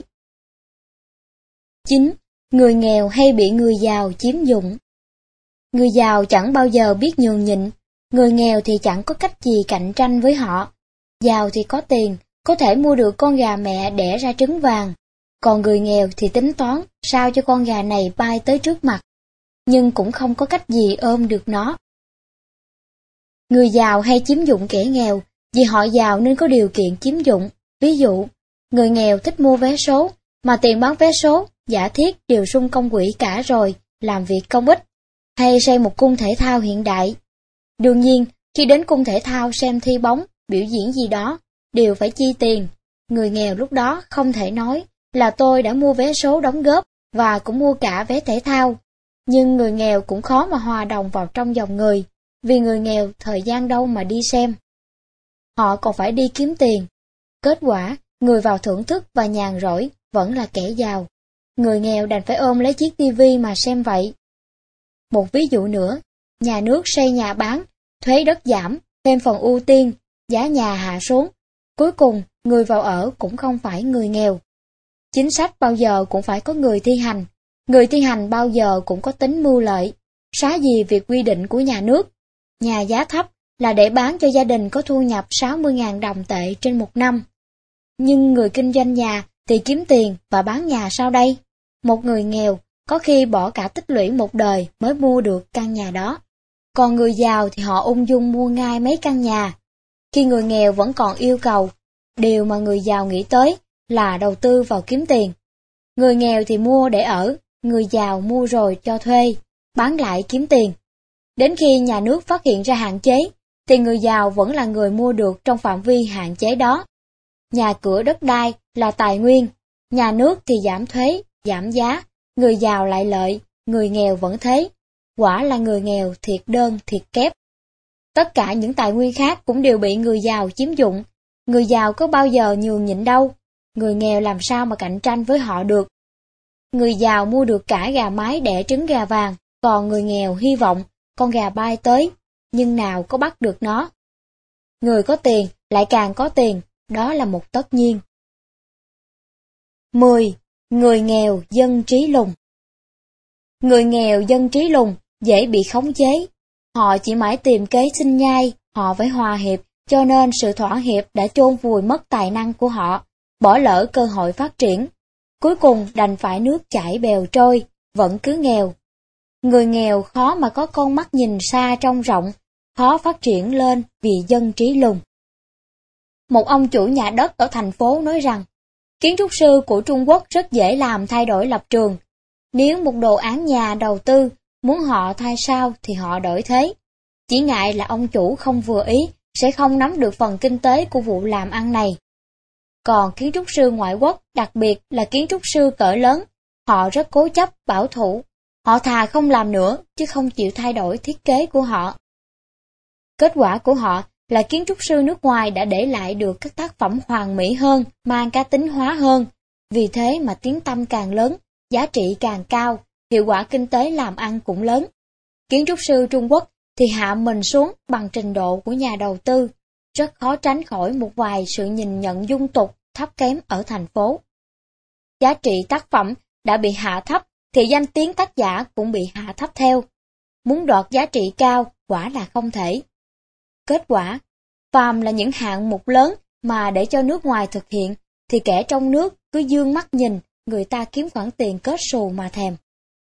chín. Người nghèo hay bị người giàu chiếm dụng. Người giàu chẳng bao giờ biết nhường nhịn, người nghèo thì chẳng có cách gì cạnh tranh với họ. Giàu thì có tiền, có thể mua được con gà mẹ đẻ ra trứng vàng, còn người nghèo thì tính toán sao cho con gà này bay tới trước mặt, nhưng cũng không có cách gì ôm được nó. Người giàu hay chiếm dụng kẻ nghèo, vì họ giàu nên có điều kiện chiếm dụng. Ví dụ, người nghèo thích mua vé số, mà tiền bán vé số, giả thiết đều sung công quỹ cả rồi, làm việc công ích, hay xây một cung thể thao hiện đại. Đương nhiên, khi đến cung thể thao xem thi bóng, biểu diễn gì đó, đều phải chi tiền. Người nghèo lúc đó không thể nói là tôi đã mua vé số đóng góp và cũng mua cả vé thể thao. Nhưng người nghèo cũng khó mà hòa đồng vào trong dòng người, vì người nghèo thời gian đâu mà đi xem. Họ còn phải đi kiếm tiền. Kết quả, người vào thưởng thức và nhàn rỗi vẫn là kẻ giàu. Người nghèo đành phải ôm lấy chiếc tivi mà xem vậy. Một ví dụ nữa, nhà nước xây nhà bán, thuế đất giảm, thêm phần ưu tiên, giá nhà hạ xuống. Cuối cùng, người vào ở cũng không phải người nghèo. Chính sách bao giờ cũng phải có người thi hành. Người thi hành bao giờ cũng có tính mưu lợi. Xá gì việc quy định của nhà nước. Nhà giá thấp là để bán cho gia đình có thu nhập sáu mươi nghìn đồng tệ trên một năm. Nhưng người kinh doanh nhà thì kiếm tiền và bán nhà sau đây. Một người nghèo có khi bỏ cả tích lũy một đời mới mua được căn nhà đó. Còn người giàu thì họ ung dung mua ngay mấy căn nhà. Khi người nghèo vẫn còn yêu cầu, điều mà người giàu nghĩ tới là đầu tư vào kiếm tiền. Người nghèo thì mua để ở, người giàu mua rồi cho thuê, bán lại kiếm tiền. Đến khi nhà nước phát hiện ra hạn chế, thì người giàu vẫn là người mua được trong phạm vi hạn chế đó. Nhà cửa đất đai là tài nguyên, nhà nước thì giảm thuế, giảm giá, người giàu lại lợi, người nghèo vẫn thế. Quả là người nghèo thiệt đơn thiệt kép. Tất cả những tài nguyên khác cũng đều bị người giàu chiếm dụng. Người giàu có bao giờ nhường nhịn đâu, người nghèo làm sao mà cạnh tranh với họ được. Người giàu mua được cả gà mái đẻ trứng gà vàng, còn người nghèo hy vọng con gà bay tới, nhưng nào có bắt được nó. Người có tiền lại càng có tiền, đó là một tất nhiên. mười. Người nghèo dân trí lùng. Người nghèo dân trí lùng dễ bị khống chế. Họ chỉ mãi tìm kế sinh nhai, họ phải hòa hiệp, cho nên sự thỏa hiệp đã chôn vùi mất tài năng của họ, bỏ lỡ cơ hội phát triển. Cuối cùng đành phải nước chảy bèo trôi, vẫn cứ nghèo. Người nghèo khó mà có con mắt nhìn xa trông rộng, khó phát triển lên vì dân trí lùng. Một ông chủ nhà đất ở thành phố nói rằng, kiến trúc sư của Trung Quốc rất dễ làm thay đổi lập trường. Nếu một đồ án nhà đầu tư muốn họ thay sao thì họ đổi thế. Chỉ ngại là ông chủ không vừa ý, sẽ không nắm được phần kinh tế của vụ làm ăn này. Còn kiến trúc sư ngoại quốc, đặc biệt là kiến trúc sư cỡ lớn, họ rất cố chấp, bảo thủ. Họ thà không làm nữa, chứ không chịu thay đổi thiết kế của họ. Kết quả của họ là kiến trúc sư nước ngoài đã để lại được các tác phẩm hoàn mỹ hơn, mang cá tính hóa hơn. Vì thế mà tiếng tăm càng lớn, giá trị càng cao, hiệu quả kinh tế làm ăn cũng lớn. Kiến trúc sư Trung Quốc thì hạ mình xuống bằng trình độ của nhà đầu tư, rất khó tránh khỏi một vài sự nhìn nhận dung tục, thấp kém ở thành phố. Giá trị tác phẩm đã bị hạ thấp, thì danh tiếng tác giả cũng bị hạ thấp theo. Muốn đoạt giá trị cao, quả là không thể. Kết quả, phàm là những hạng mục lớn mà để cho nước ngoài thực hiện, thì kẻ trong nước cứ dương mắt nhìn, người ta kiếm khoản tiền kết xù mà thèm.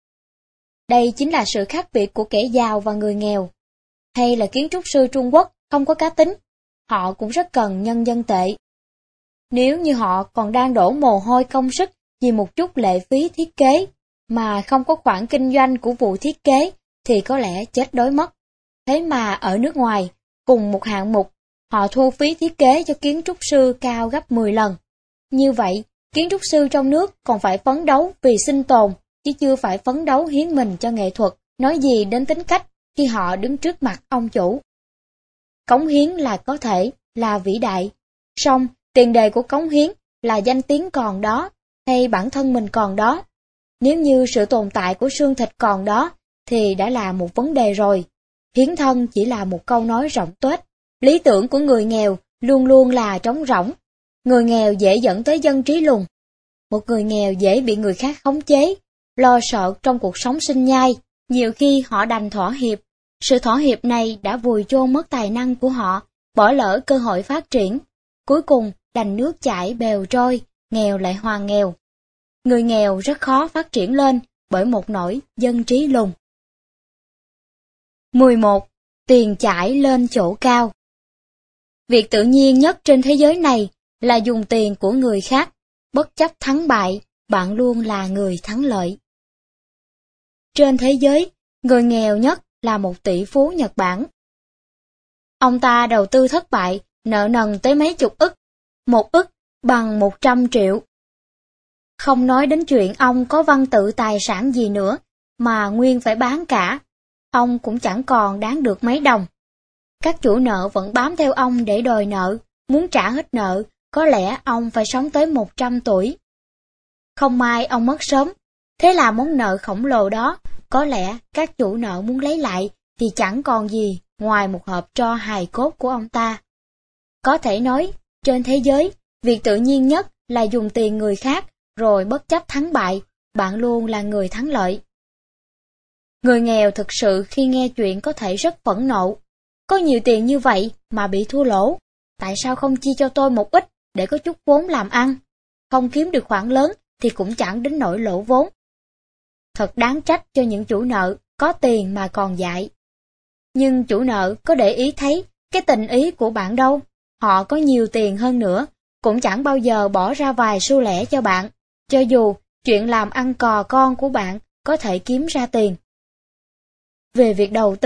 Đây chính là sự khác biệt của kẻ giàu và người nghèo. Hay là kiến trúc sư Trung Quốc không có cá tính, họ cũng rất cần nhân dân tệ. Nếu như họ còn đang đổ mồ hôi công sức vì một chút lệ phí thiết kế, mà không có khoản kinh doanh của vụ thiết kế, thì có lẽ chết đói mất. Thế mà ở nước ngoài, cùng một hạng mục, họ thu phí thiết kế cho kiến trúc sư cao gấp mười lần. Như vậy, kiến trúc sư trong nước còn phải phấn đấu vì sinh tồn, chứ chưa phải phấn đấu hiến mình cho nghệ thuật, nói gì đến tính cách khi họ đứng trước mặt ông chủ. Cống hiến là có thể, là vĩ đại. Song, tiền đề của cống hiến là danh tiếng còn đó, hay bản thân mình còn đó. Nếu như sự tồn tại của xương thịt còn đó, thì đã là một vấn đề rồi. Hiến thân chỉ là một câu nói rỗng tuếch. Lý tưởng của người nghèo luôn luôn là trống rỗng. Người nghèo dễ dẫn tới dân trí lùng. Một người nghèo dễ bị người khác khống chế, lo sợ trong cuộc sống sinh nhai. Nhiều khi họ đành thỏa hiệp. Sự thỏa hiệp này đã vùi chôn mất tài năng của họ, bỏ lỡ cơ hội phát triển. Cuối cùng đành nước chảy bèo trôi, nghèo lại hoàn nghèo. Người nghèo rất khó phát triển lên bởi một nỗi dân trí lùng. mười một. Tiền chải lên chỗ cao. Việc tự nhiên nhất trên thế giới này là dùng tiền của người khác, bất chấp thắng bại, bạn luôn là người thắng lợi. Trên thế giới, người nghèo nhất là một tỷ phú Nhật Bản. Ông ta đầu tư thất bại, nợ nần tới mấy chục ức, một ức bằng một trăm triệu. Không nói đến chuyện ông có văn tự tài sản gì nữa, mà nguyên phải bán cả, ông cũng chẳng còn đáng được mấy đồng. Các chủ nợ vẫn bám theo ông để đòi nợ, muốn trả hết nợ, có lẽ ông phải sống tới một trăm tuổi. Không may ông mất sớm, thế là món nợ khổng lồ đó, có lẽ các chủ nợ muốn lấy lại thì chẳng còn gì ngoài một hộp tro hài cốt của ông ta. Có thể nói, trên thế giới, việc tự nhiên nhất là dùng tiền người khác, rồi bất chấp thắng bại, bạn luôn là người thắng lợi. Người nghèo thực sự khi nghe chuyện có thể rất phẫn nộ. Có nhiều tiền như vậy mà bị thua lỗ, tại sao không chia cho tôi một ít để có chút vốn làm ăn? Không kiếm được khoản lớn thì cũng chẳng đến nỗi lỗ vốn. Thật đáng trách cho những chủ nợ có tiền mà còn dại. Nhưng chủ nợ có để ý thấy cái tình ý của bạn đâu. Họ có nhiều tiền hơn nữa, cũng chẳng bao giờ bỏ ra vài xu lẻ cho bạn, cho dù chuyện làm ăn cò con của bạn có thể kiếm ra tiền. Về việc đầu tư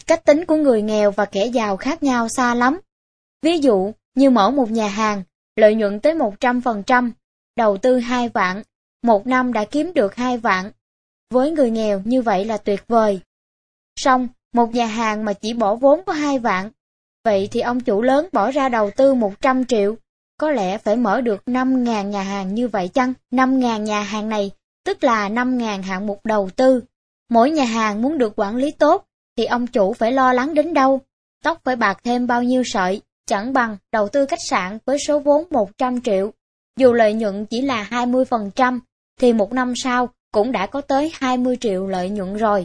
Cách tính của người nghèo và kẻ giàu khác nhau xa lắm. Ví dụ như mở một nhà hàng, lợi nhuận tới một trăm phần trăm, đầu tư hai vạn, một năm đã kiếm được hai vạn. Với người nghèo như vậy là tuyệt vời. Song, một nhà hàng mà chỉ bỏ vốn có hai vạn, vậy thì ông chủ lớn bỏ ra đầu tư một trăm triệu, có lẽ phải mở được năm nghìn nhà hàng như vậy chăng? năm nghìn nhà hàng này, tức là năm nghìn hạng mục đầu tư. Mỗi nhà hàng muốn được quản lý tốt, thì ông chủ phải lo lắng đến đâu? Tóc phải bạc thêm bao nhiêu sợi, chẳng bằng đầu tư khách sạn với số vốn một trăm triệu. Dù lợi nhuận chỉ là hai mươi phần trăm, thì một năm sau cũng đã có tới hai mươi triệu lợi nhuận rồi.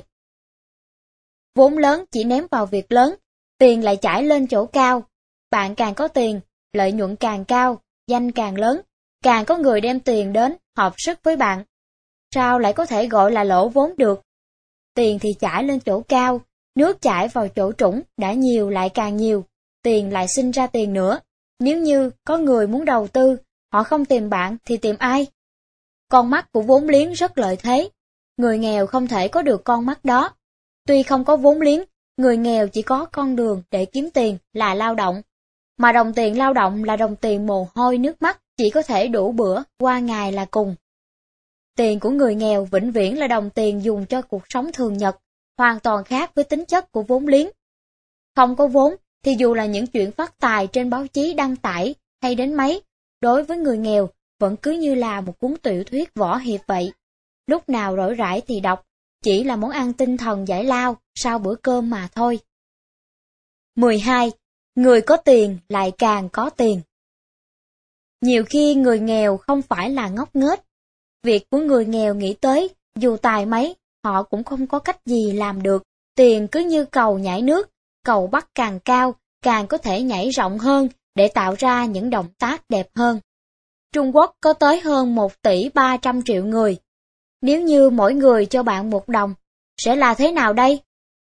Vốn lớn chỉ ném vào việc lớn, tiền lại chảy lên chỗ cao. Bạn càng có tiền, lợi nhuận càng cao, danh càng lớn, càng có người đem tiền đến hợp sức với bạn. Sao lại có thể gọi là lỗ vốn được? Tiền thì chảy lên chỗ cao, nước chảy vào chỗ trũng, đã nhiều lại càng nhiều, tiền lại sinh ra tiền nữa. Nếu như có người muốn đầu tư, họ không tìm bạn thì tìm ai? Con mắt của vốn liếng rất lợi thế, người nghèo không thể có được con mắt đó. Tuy không có vốn liếng, người nghèo chỉ có con đường để kiếm tiền là lao động. Mà đồng tiền lao động là đồng tiền mồ hôi nước mắt, chỉ có thể đủ bữa, qua ngày là cùng. Tiền của người nghèo vĩnh viễn là đồng tiền dùng cho cuộc sống thường nhật, hoàn toàn khác với tính chất của vốn liếng. Không có vốn thì dù là những chuyện phát tài trên báo chí đăng tải hay đến mấy, đối với người nghèo vẫn cứ như là một cuốn tiểu thuyết võ hiệp vậy. Lúc nào rỗi rãi thì đọc, chỉ là món ăn tinh thần giải lao sau bữa cơm mà thôi. mười hai. Người có tiền lại càng có tiền. Nhiều khi người nghèo không phải là ngốc nghếch. Việc của người nghèo nghĩ tới, dù tài mấy, họ cũng không có cách gì làm được. Tiền cứ như cầu nhảy nước, cầu bắt càng cao, càng có thể nhảy rộng hơn để tạo ra những động tác đẹp hơn. Trung Quốc có tới hơn một tỷ ba trăm triệu người. Nếu như mỗi người cho bạn một đồng, sẽ là thế nào đây?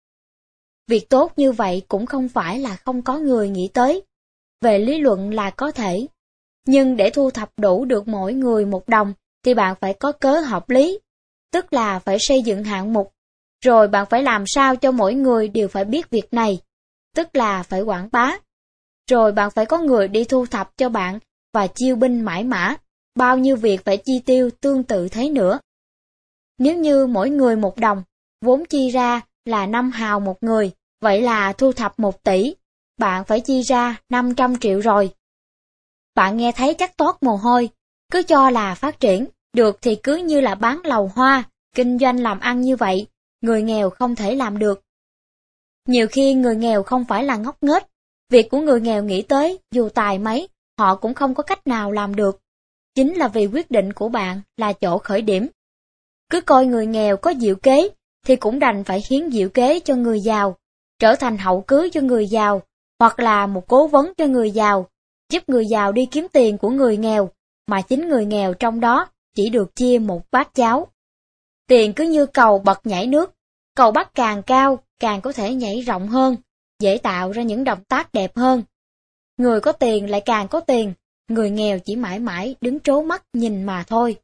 Việc tốt như vậy cũng không phải là không có người nghĩ tới. Về lý luận là có thể. Nhưng để thu thập đủ được mỗi người một đồng, thì bạn phải có cớ hợp lý, tức là phải xây dựng hạng mục. Rồi bạn phải làm sao cho mỗi người đều phải biết việc này, tức là phải quảng bá. Rồi bạn phải có người đi thu thập cho bạn và chiêu binh mãi mã, bao nhiêu việc phải chi tiêu tương tự thế nữa. Nếu như mỗi người một đồng, vốn chi ra là năm hào một người, vậy là thu thập một tỷ, bạn phải chi ra năm trăm triệu rồi. Bạn nghe thấy chắc toát mồ hôi, cứ cho là phát triển, được thì cứ như là bán lầu hoa, kinh doanh làm ăn như vậy, người nghèo không thể làm được. Nhiều khi người nghèo không phải là ngốc nghếch, việc của người nghèo nghĩ tới, dù tài mấy, họ cũng không có cách nào làm được. Chính là vì quyết định của bạn là chỗ khởi điểm. Cứ coi người nghèo có diệu kế, thì cũng đành phải hiến diệu kế cho người giàu, trở thành hậu cưới cho người giàu, hoặc là một cố vấn cho người giàu, giúp người giàu đi kiếm tiền của người nghèo, mà chính người nghèo trong đó chỉ được chia một bát cháo. Tiền cứ như cầu bật nhảy nước, cầu bắt càng cao, càng có thể nhảy rộng hơn, dễ tạo ra những động tác đẹp hơn. Người có tiền lại càng có tiền, người nghèo chỉ mãi mãi đứng trố mắt nhìn mà thôi.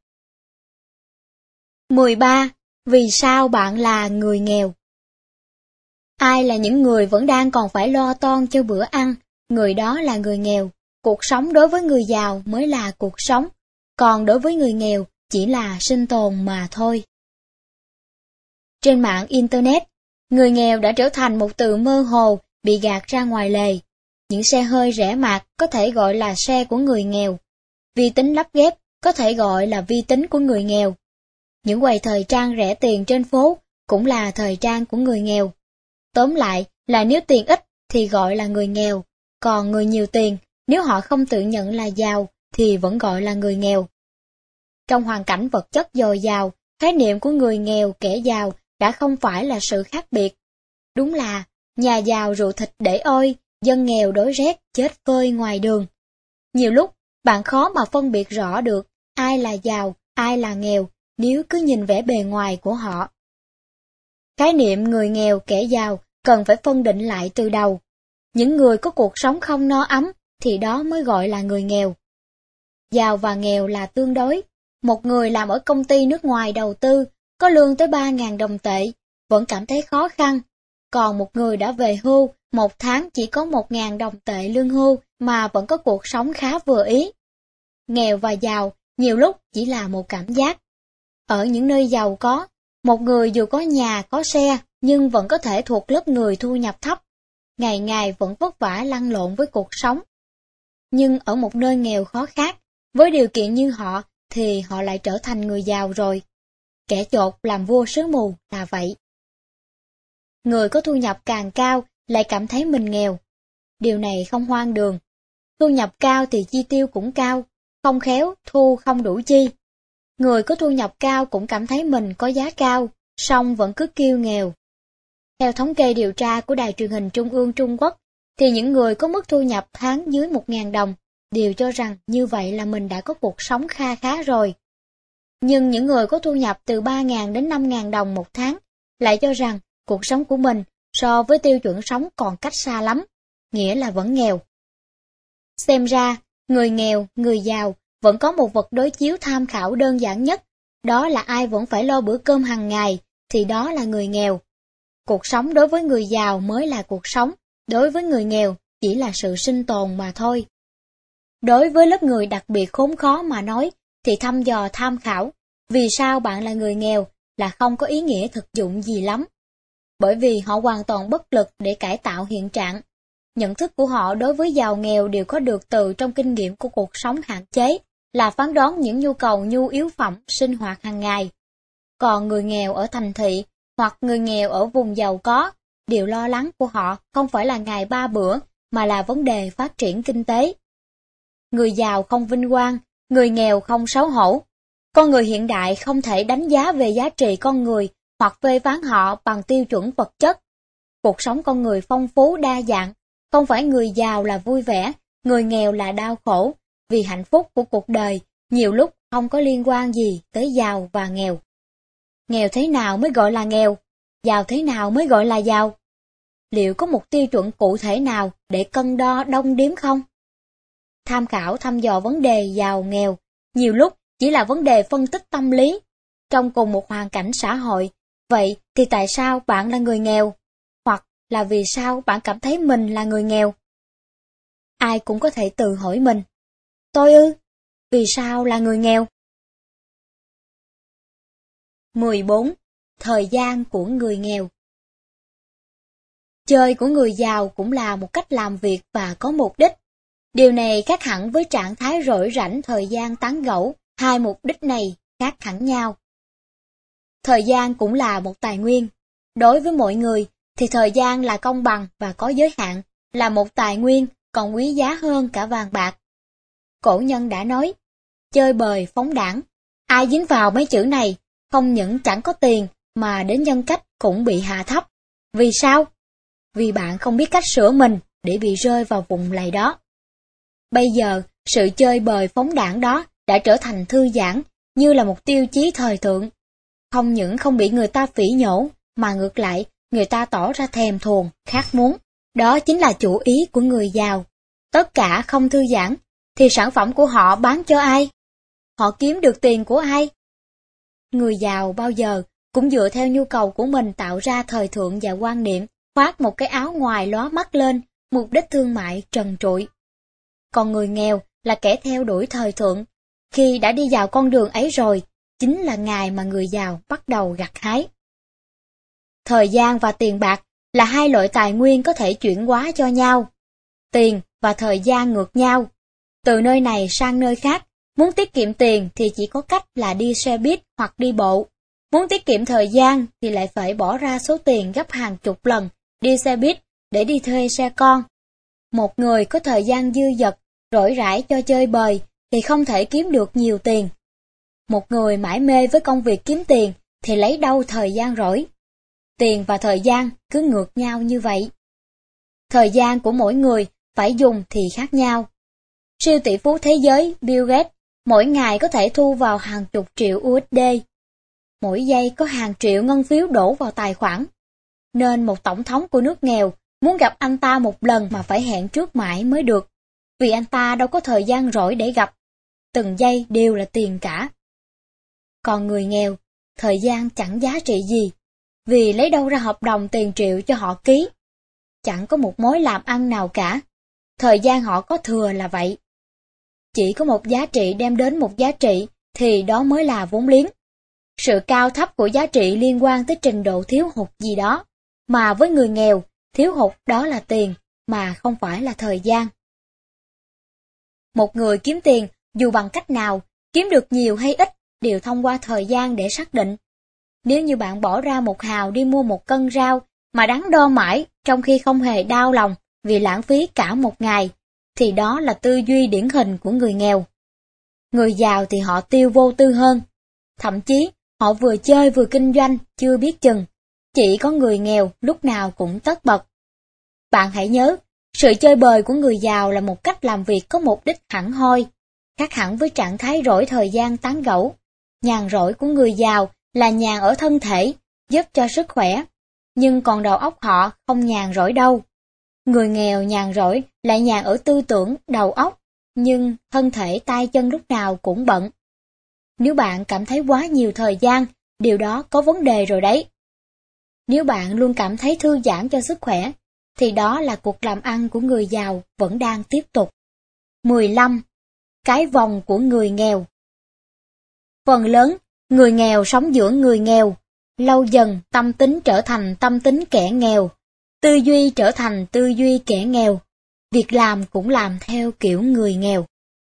mười ba. Vì sao bạn là người nghèo? Ai là những người vẫn đang còn phải lo toan cho bữa ăn, người đó là người nghèo. Cuộc sống đối với người giàu mới là cuộc sống, còn đối với người nghèo chỉ là sinh tồn mà thôi. Trên mạng Internet, người nghèo đã trở thành một từ mơ hồ bị gạt ra ngoài lề. Những xe hơi rẻ mạt có thể gọi là xe của người nghèo. Vi tính lắp ghép có thể gọi là vi tính của người nghèo. Những quầy thời trang rẻ tiền trên phố cũng là thời trang của người nghèo. Tóm lại là nếu tiền ít thì gọi là người nghèo, còn người nhiều tiền, nếu họ không tự nhận là giàu thì vẫn gọi là người nghèo. Trong hoàn cảnh vật chất dồi dào, khái niệm của người nghèo kẻ giàu đã không phải là sự khác biệt. Đúng là nhà giàu rượu thịt để ôi, dân nghèo đói rét chết phơi ngoài đường. Nhiều lúc bạn khó mà phân biệt rõ được ai là giàu, ai là nghèo nếu cứ nhìn vẻ bề ngoài của họ. Khái niệm người nghèo kẻ giàu cần phải phân định lại từ đầu. Những người có cuộc sống không no ấm thì đó mới gọi là người nghèo. Giàu và nghèo là tương đối. Một người làm ở công ty nước ngoài đầu tư, có lương tới ba nghìn đồng tệ, vẫn cảm thấy khó khăn. còn một người đã về hưu, một tháng chỉ có một ngàn đồng tệ lương hưu mà vẫn có cuộc sống khá vừa ý. Nghèo và giàu nhiều lúc chỉ là một cảm giác. Ở những nơi giàu có, một người dù có nhà, có xe, nhưng vẫn có thể thuộc lớp người thu nhập thấp, ngày ngày vẫn vất vả lăn lộn với cuộc sống. Nhưng ở một nơi nghèo khó khác, với điều kiện như họ, thì họ lại trở thành người giàu rồi. Kẻ chột làm vua sứ mù là vậy. Người có thu nhập càng cao lại cảm thấy mình nghèo. Điều này không hoang đường. Thu nhập cao thì chi tiêu cũng cao, không khéo thu không đủ chi. Người có thu nhập cao cũng cảm thấy mình có giá cao, song vẫn cứ kêu nghèo. Theo thống kê điều tra của Đài truyền hình Trung ương Trung Quốc, thì những người có mức thu nhập tháng dưới một nghìn đồng đều cho rằng như vậy là mình đã có cuộc sống kha khá rồi. Nhưng những người có thu nhập từ ba nghìn đến năm nghìn đồng một tháng lại cho rằng cuộc sống của mình so với tiêu chuẩn sống còn cách xa lắm, nghĩa là vẫn nghèo. Xem ra, người nghèo, người giàu vẫn có một vật đối chiếu tham khảo đơn giản nhất, đó là ai vẫn phải lo bữa cơm hàng ngày, thì đó là người nghèo. Cuộc sống đối với người giàu mới là cuộc sống, đối với người nghèo chỉ là sự sinh tồn mà thôi. Đối với lớp người đặc biệt khốn khó mà nói, thì thăm dò tham khảo, vì sao bạn là người nghèo là không có ý nghĩa thực dụng gì lắm. Bởi vì họ hoàn toàn bất lực để cải tạo hiện trạng. Nhận thức của họ đối với giàu nghèo đều có được từ trong kinh nghiệm của cuộc sống hạn chế, là phán đoán những nhu cầu nhu yếu phẩm sinh hoạt hàng ngày. Còn người nghèo ở thành thị hoặc người nghèo ở vùng giàu có, điều lo lắng của họ không phải là ngày ba bữa, mà là vấn đề phát triển kinh tế. Người giàu không vinh quang, người nghèo không xấu hổ. Con người hiện đại không thể đánh giá về giá trị con người hoặc phê phán họ bằng tiêu chuẩn vật chất. Cuộc sống con người phong phú đa dạng, không phải người giàu là vui vẻ, người nghèo là đau khổ, vì hạnh phúc của cuộc đời nhiều lúc không có liên quan gì tới giàu và nghèo. Nghèo thế nào mới gọi là nghèo? Giàu thế nào mới gọi là giàu? Liệu có một tiêu chuẩn cụ thể nào để cân đo đong đếm không? Tham khảo thăm dò vấn đề giàu nghèo, nhiều lúc chỉ là vấn đề phân tích tâm lý. Trong cùng một hoàn cảnh xã hội, vậy thì tại sao bạn là người nghèo? Hoặc là vì sao bạn cảm thấy mình là người nghèo? Ai cũng có thể tự hỏi mình. Tôi ư? Vì sao là người nghèo? mười bốn. Thời gian của người nghèo. Chơi của người giàu cũng là một cách làm việc và có mục đích. Điều này khác hẳn với trạng thái rỗi rảnh thời gian tán gẫu, hai mục đích này khác hẳn nhau. Thời gian cũng là một tài nguyên. Đối với mọi người thì thời gian là công bằng và có giới hạn, là một tài nguyên còn quý giá hơn cả vàng bạc. Cổ nhân đã nói, chơi bời phóng đãng, ai dính vào mấy chữ này, không những chẳng có tiền mà đến nhân cách cũng bị hạ thấp. Vì sao? Vì bạn không biết cách sửa mình để bị rơi vào vùng lầy đó. Bây giờ, sự chơi bời phóng đãng đó đã trở thành thư giãn, như là một tiêu chí thời thượng. Không những không bị người ta phỉ nhổ, mà ngược lại, người ta tỏ ra thèm thuồng, khát muốn. Đó chính là chủ ý của người giàu. Tất cả không thư giãn, thì sản phẩm của họ bán cho ai? Họ kiếm được tiền của ai? Người giàu bao giờ cũng dựa theo nhu cầu của mình tạo ra thời thượng và quan niệm, khoác một cái áo ngoài lóa mắt lên, mục đích thương mại trần trụi. Còn người nghèo là kẻ theo đuổi thời thượng. Khi đã đi vào con đường ấy rồi, chính là ngày mà người giàu bắt đầu gặt hái. Thời gian và tiền bạc là hai loại tài nguyên có thể chuyển hóa cho nhau. Tiền và thời gian ngược nhau. Từ nơi này sang nơi khác, muốn tiết kiệm tiền thì chỉ có cách là đi xe buýt hoặc đi bộ. Muốn tiết kiệm thời gian thì lại phải bỏ ra số tiền gấp hàng chục lần đi xe buýt để đi thuê xe con. Một người có thời gian dư dật, rỗi rãi cho chơi bời thì không thể kiếm được nhiều tiền. Một người mải mê với công việc kiếm tiền thì lấy đâu thời gian rỗi. Tiền và thời gian cứ ngược nhau như vậy. Thời gian của mỗi người phải dùng thì khác nhau. Siêu tỷ phú thế giới Bill Gates mỗi ngày có thể thu vào hàng chục triệu u ét đê. Mỗi giây có hàng triệu ngân phiếu đổ vào tài khoản. Nên một tổng thống của nước nghèo muốn gặp anh ta một lần mà phải hẹn trước mãi mới được. Vì anh ta đâu có thời gian rỗi để gặp. Từng giây đều là tiền cả. Còn người nghèo, thời gian chẳng giá trị gì. vì lấy đâu ra hợp đồng tiền triệu cho họ ký. Chẳng có một mối làm ăn nào cả. Thời gian họ có thừa là vậy. Chỉ có một giá trị đem đến một giá trị thì đó mới là vốn liếng. Sự cao thấp của giá trị liên quan tới trình độ thiếu hụt gì đó, mà với người nghèo, thiếu hụt đó là tiền, mà không phải là thời gian. Một người kiếm tiền, dù bằng cách nào, kiếm được nhiều hay ít, đều thông qua thời gian để xác định. Nếu như bạn bỏ ra một hào đi mua một cân rau, mà đắn đo mãi trong khi không hề đau lòng vì lãng phí cả một ngày, thì đó là tư duy điển hình của người nghèo. Người giàu thì họ tiêu vô tư hơn. Thậm chí, họ vừa chơi vừa kinh doanh, chưa biết chừng. Chỉ có người nghèo lúc nào cũng tất bật. Bạn hãy nhớ, sự chơi bời của người giàu là một cách làm việc có mục đích hẳn hoi, khác hẳn với trạng thái rỗi thời gian tán gẫu. Nhàn rỗi của người giàu là nhàn ở thân thể, giúp cho sức khỏe, nhưng còn đầu óc họ không nhàn rỗi đâu. Người nghèo nhàn rỗi lại nhàn ở tư tưởng, đầu óc, nhưng thân thể tay chân lúc nào cũng bận. Nếu bạn cảm thấy quá nhiều thời gian, điều đó có vấn đề rồi đấy. Nếu bạn luôn cảm thấy thư giãn cho sức khỏe, thì đó là cuộc làm ăn của người giàu vẫn đang tiếp tục. mười lăm. Cái vòng của người nghèo. Phần lớn, người nghèo sống giữa người nghèo, lâu dần tâm tính trở thành tâm tính kẻ nghèo, tư duy trở thành tư duy kẻ nghèo, việc làm cũng làm theo kiểu người nghèo.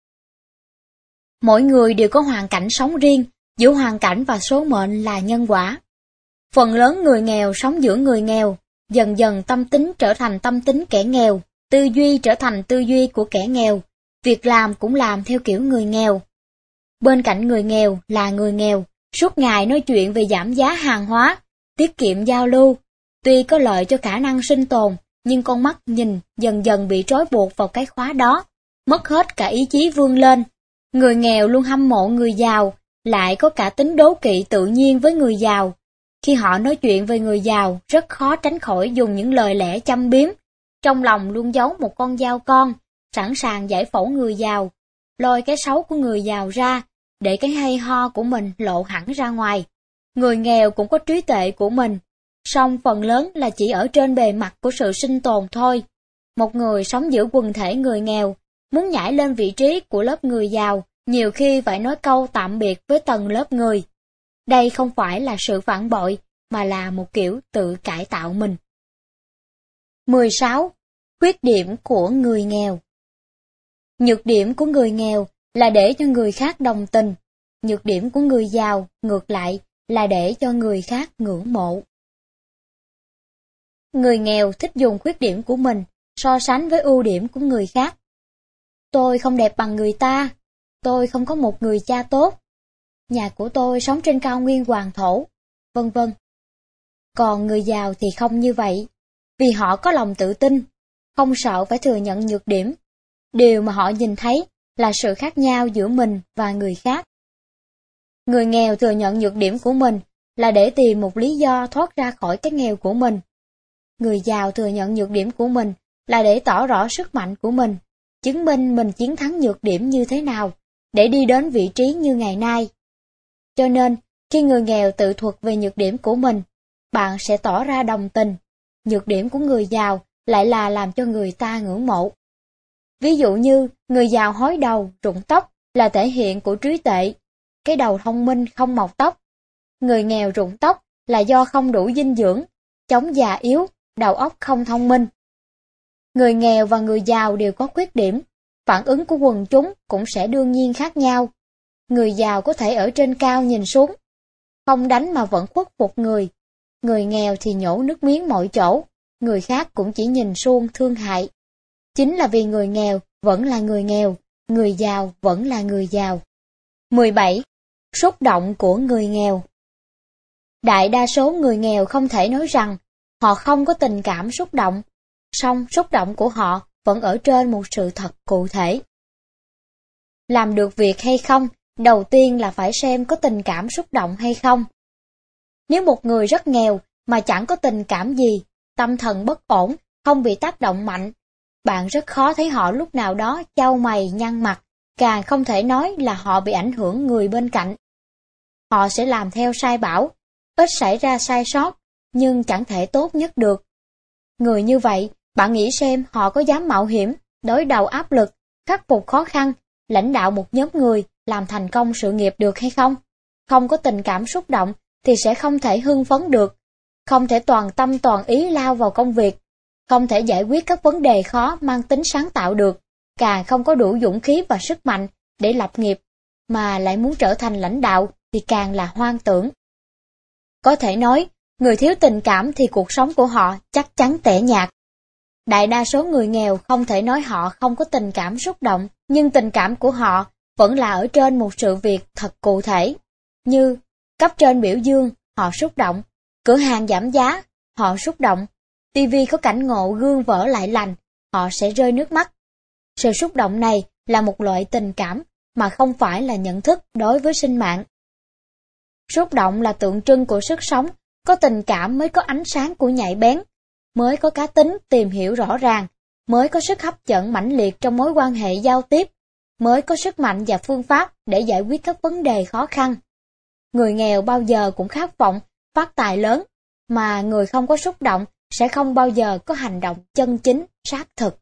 Mỗi người đều có hoàn cảnh sống riêng, giữa hoàn cảnh và số mệnh là nhân quả. Phần lớn người nghèo sống giữa người nghèo, dần dần tâm tính trở thành tâm tính kẻ nghèo, tư duy trở thành tư duy của kẻ nghèo, việc làm cũng làm theo kiểu người nghèo. Bên cạnh người nghèo là người nghèo, suốt ngày nói chuyện về giảm giá hàng hóa, tiết kiệm giao lưu. Tuy có lợi cho khả năng sinh tồn, nhưng con mắt nhìn dần dần bị trói buộc vào cái khóa đó, mất hết cả ý chí vươn lên. Người nghèo luôn hâm mộ người giàu, lại có cả tính đố kỵ tự nhiên với người giàu. Khi họ nói chuyện về người giàu, rất khó tránh khỏi dùng những lời lẽ châm biếm. Trong lòng luôn giấu một con dao con, sẵn sàng giải phẫu người giàu, lôi cái xấu của người giàu ra, để cái hay ho của mình lộ hẳn ra ngoài. Người nghèo cũng có trí tuệ của mình, song phần lớn là chỉ ở trên bề mặt của sự sinh tồn thôi. Một người sống giữa quần thể người nghèo, muốn nhảy lên vị trí của lớp người giàu, nhiều khi phải nói câu tạm biệt với tầng lớp người. Đây không phải là sự phản bội, mà là một kiểu tự cải tạo mình. mười sáu. Khuyết điểm của người nghèo. Nhược điểm của người nghèo là để cho người khác đồng tình, nhược điểm của người giàu, ngược lại, là để cho người khác ngưỡng mộ. Người nghèo thích dùng khuyết điểm của mình so sánh với ưu điểm của người khác. Tôi không đẹp bằng người ta, tôi không có một người cha tốt, nhà của tôi sống trên cao nguyên hoàng thổ, vân vân. Còn người giàu thì không như vậy, vì họ có lòng tự tin, không sợ phải thừa nhận nhược điểm. Điều mà họ nhìn thấy là sự khác nhau giữa mình và người khác. Người nghèo thừa nhận nhược điểm của mình là để tìm một lý do thoát ra khỏi cái nghèo của mình. Người giàu thừa nhận nhược điểm của mình là để tỏ rõ sức mạnh của mình, chứng minh mình chiến thắng nhược điểm như thế nào, để đi đến vị trí như ngày nay. Cho nên, khi người nghèo tự thuật về nhược điểm của mình, bạn sẽ tỏ ra đồng tình. Nhược điểm của người giàu lại là làm cho người ta ngưỡng mộ. Ví dụ như, người giàu hói đầu, rụng tóc là thể hiện của trí tuệ, cái đầu thông minh không mọc tóc. Người nghèo rụng tóc là do không đủ dinh dưỡng, chống già yếu, đầu óc không thông minh. Người nghèo và người giàu đều có khuyết điểm, phản ứng của quần chúng cũng sẽ đương nhiên khác nhau. Người giàu có thể ở trên cao nhìn xuống, không đánh mà vẫn khuất phục người. Người nghèo thì nhổ nước miếng mọi chỗ, người khác cũng chỉ nhìn suông thương hại. Chính là vì người nghèo vẫn là người nghèo, người giàu vẫn là người giàu. mười bảy. Xúc động của người nghèo. Đại đa số người nghèo không thể nói rằng họ không có tình cảm xúc động, song xúc động của họ vẫn ở trên một sự thật cụ thể. Làm được việc hay không, đầu tiên là phải xem có tình cảm xúc động hay không. Nếu một người rất nghèo mà chẳng có tình cảm gì, tâm thần bất ổn, không bị tác động mạnh, bạn rất khó thấy họ lúc nào đó chau mày nhăn mặt, càng không thể nói là họ bị ảnh hưởng người bên cạnh. Họ sẽ làm theo sai bảo, ít xảy ra sai sót, nhưng chẳng thể tốt nhất được. Người như vậy, bạn nghĩ xem họ có dám mạo hiểm, đối đầu áp lực, khắc phục khó khăn, lãnh đạo một nhóm người, làm thành công sự nghiệp được hay không? Không có tình cảm xúc động thì sẽ không thể hưng phấn được, không thể toàn tâm toàn ý lao vào công việc, không thể giải quyết các vấn đề khó mang tính sáng tạo được, càng không có đủ dũng khí và sức mạnh để lập nghiệp, mà lại muốn trở thành lãnh đạo thì càng là hoang tưởng. Có thể nói, người thiếu tình cảm thì cuộc sống của họ chắc chắn tẻ nhạt. Đại đa số người nghèo không thể nói họ không có tình cảm xúc động, nhưng tình cảm của họ vẫn là ở trên một sự việc thật cụ thể. Như, cấp trên biểu dương, họ xúc động, cửa hàng giảm giá, họ xúc động, tivi có cảnh ngộ gương vỡ lại lành, họ sẽ rơi nước mắt. Sự xúc động này là một loại tình cảm, mà không phải là nhận thức đối với sinh mạng. Xúc động là tượng trưng của sức sống, có tình cảm mới có ánh sáng của nhạy bén, mới có cá tính tìm hiểu rõ ràng, mới có sức hấp dẫn mãnh liệt trong mối quan hệ giao tiếp, mới có sức mạnh và phương pháp để giải quyết các vấn đề khó khăn. Người nghèo bao giờ cũng khát vọng phát tài lớn, mà người không có xúc động sẽ không bao giờ có hành động chân chính, xác thực.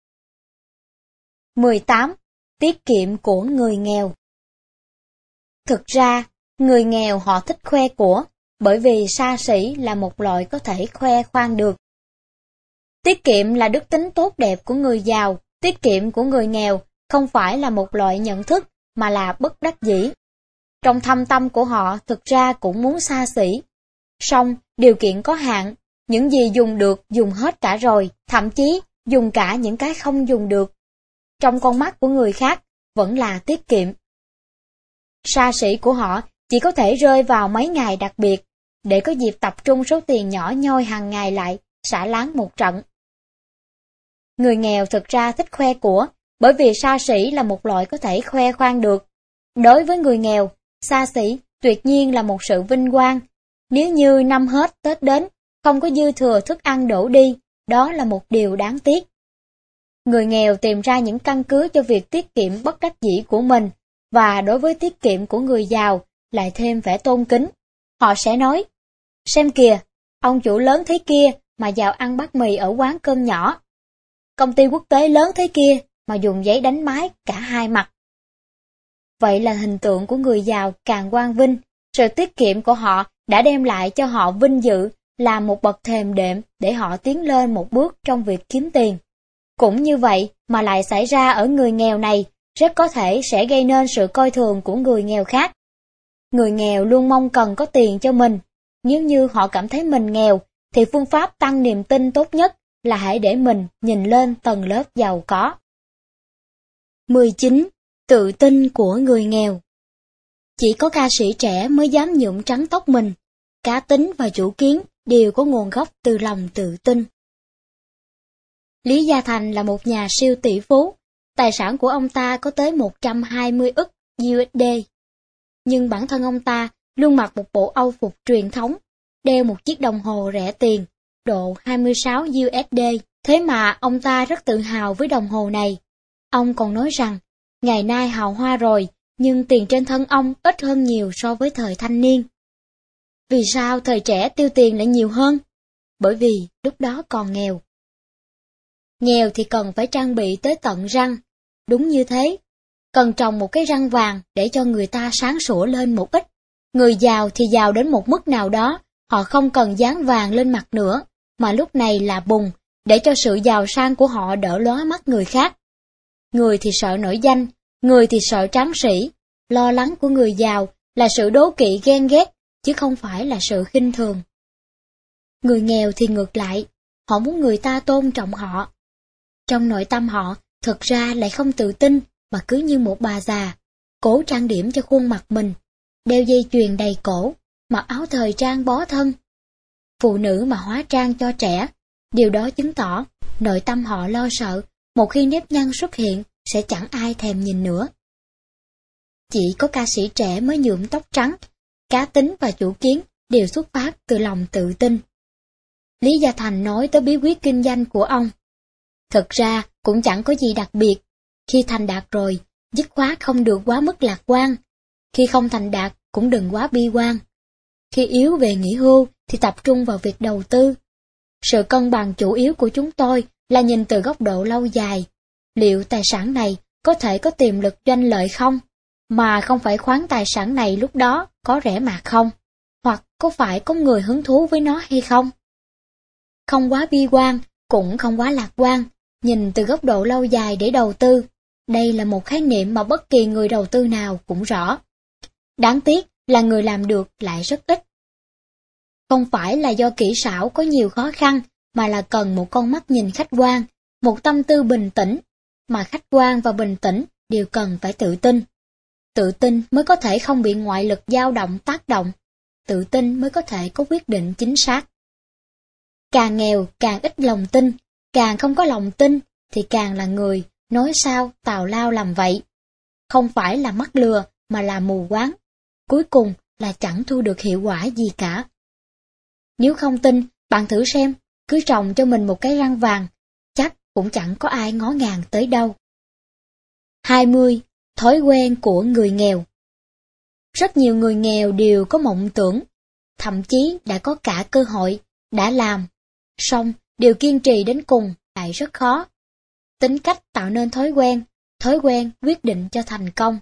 mười tám. Tiết kiệm của người nghèo. Thực ra, người nghèo họ thích khoe của, bởi vì xa xỉ là một loại có thể khoe khoang được. Tiết kiệm là đức tính tốt đẹp của người giàu, tiết kiệm của người nghèo không phải là một loại nhận thức, mà là bất đắc dĩ. Trong thâm tâm của họ thực ra cũng muốn xa xỉ. Song, điều kiện có hạn, những gì dùng được dùng hết cả rồi, thậm chí dùng cả những cái không dùng được. Trong con mắt của người khác, vẫn là tiết kiệm. Xa xỉ của họ chỉ có thể rơi vào mấy ngày đặc biệt, để có dịp tập trung số tiền nhỏ nhoi hàng ngày lại, xả láng một trận. Người nghèo thực ra thích khoe của, bởi vì xa xỉ là một loại có thể khoe khoang được. Đối với người nghèo, xa xỉ tuyệt nhiên là một sự vinh quang. Nếu như năm hết Tết đến, không có dư thừa thức ăn đổ đi, đó là một điều đáng tiếc. Người nghèo tìm ra những căn cứ cho việc tiết kiệm bất đắc dĩ của mình, và đối với tiết kiệm của người giàu lại thêm vẻ tôn kính. Họ sẽ nói, xem kìa, ông chủ lớn thế kia mà vào ăn bát mì ở quán cơm nhỏ. Công ty quốc tế lớn thế kia mà dùng giấy đánh mái cả hai mặt. Vậy là hình tượng của người giàu càng quang vinh, sự tiết kiệm của họ đã đem lại cho họ vinh dự là một bậc thềm đệm để họ tiến lên một bước trong việc kiếm tiền. Cũng như vậy mà lại xảy ra ở người nghèo này, rất có thể sẽ gây nên sự coi thường của người nghèo khác. Người nghèo luôn mong cần có tiền cho mình. Nếu như họ cảm thấy mình nghèo, thì phương pháp tăng niềm tin tốt nhất là hãy để mình nhìn lên tầng lớp giàu có. mười chín. Tự tin của người nghèo. Chỉ có ca sĩ trẻ mới dám nhuộm trắng tóc mình. Cá tính và chủ kiến đều có nguồn gốc từ lòng tự tin. Lý Gia Thành là một nhà siêu tỷ phú. Tài sản của ông ta có tới một trăm hai mươi ức u ét đê. Nhưng bản thân ông ta luôn mặc một bộ âu phục truyền thống, đeo một chiếc đồng hồ rẻ tiền, độ hai mươi sáu u ét đê. Thế mà ông ta rất tự hào với đồng hồ này. Ông còn nói rằng, ngày nay hào hoa rồi, nhưng tiền trên thân ông ít hơn nhiều so với thời thanh niên. Vì sao thời trẻ tiêu tiền lại nhiều hơn? Bởi vì lúc đó còn nghèo. Nghèo thì cần phải trang bị tới tận răng. Đúng như thế. Cần trồng một cái răng vàng để cho người ta sáng sủa lên một ít. Người giàu thì giàu đến một mức nào đó, họ không cần dán vàng lên mặt nữa, mà lúc này là bùn, để cho sự giàu sang của họ đỡ lóa mắt người khác. Người thì sợ nổi danh, người thì sợ tráng sĩ. Lo lắng của người giàu là sự đố kỵ ghen ghét, chứ không phải là sự khinh thường. Người nghèo thì ngược lại, họ muốn người ta tôn trọng họ. Trong nội tâm họ, thực ra lại không tự tin, mà cứ như một bà già, cố trang điểm cho khuôn mặt mình, đeo dây chuyền đầy cổ, mặc áo thời trang bó thân. Phụ nữ mà hóa trang cho trẻ, điều đó chứng tỏ nội tâm họ lo sợ, một khi nếp nhăn xuất hiện sẽ chẳng ai thèm nhìn nữa. Chỉ có ca sĩ trẻ mới nhuộm tóc trắng, cá tính và chủ kiến đều xuất phát từ lòng tự tin. Lý Gia Thành nói tới bí quyết kinh doanh của ông. Thực ra cũng chẳng có gì đặc biệt, khi thành đạt rồi, dứt khoát không được quá mức lạc quan, khi không thành đạt cũng đừng quá bi quan. Khi yếu về nghỉ hưu thì tập trung vào việc đầu tư. Sự cân bằng chủ yếu của chúng tôi là nhìn từ góc độ lâu dài. Liệu tài sản này có thể có tiềm lực doanh lợi không? Mà không phải khoán tài sản này lúc đó có rẻ mạt không? Hoặc có phải có người hứng thú với nó hay không? Không quá bi quan, cũng không quá lạc quan, nhìn từ góc độ lâu dài để đầu tư. Đây là một khái niệm mà bất kỳ người đầu tư nào cũng rõ. Đáng tiếc là người làm được lại rất ít. Không phải là do kỹ xảo có nhiều khó khăn, mà là cần một con mắt nhìn khách quan, một tâm tư bình tĩnh, mà khách quan và bình tĩnh đều cần phải tự tin. Tự tin mới có thể không bị ngoại lực dao động tác động, tự tin mới có thể có quyết định chính xác. Càng nghèo càng ít lòng tin, càng không có lòng tin thì càng là người nói sao tào lao làm vậy. Không phải là mắc lừa mà là mù quáng, cuối cùng là chẳng thu được hiệu quả gì cả. Nếu không tin, bạn thử xem, cứ trồng cho mình một cái răng vàng, chắc cũng chẳng có ai ngó ngàng tới đâu. hai mươi. Thói quen của người nghèo. Rất nhiều người nghèo đều có mộng tưởng, thậm chí đã có cả cơ hội, đã làm, song điều kiên trì đến cùng lại rất khó. Tính cách tạo nên thói quen, thói quen quyết định cho thành công.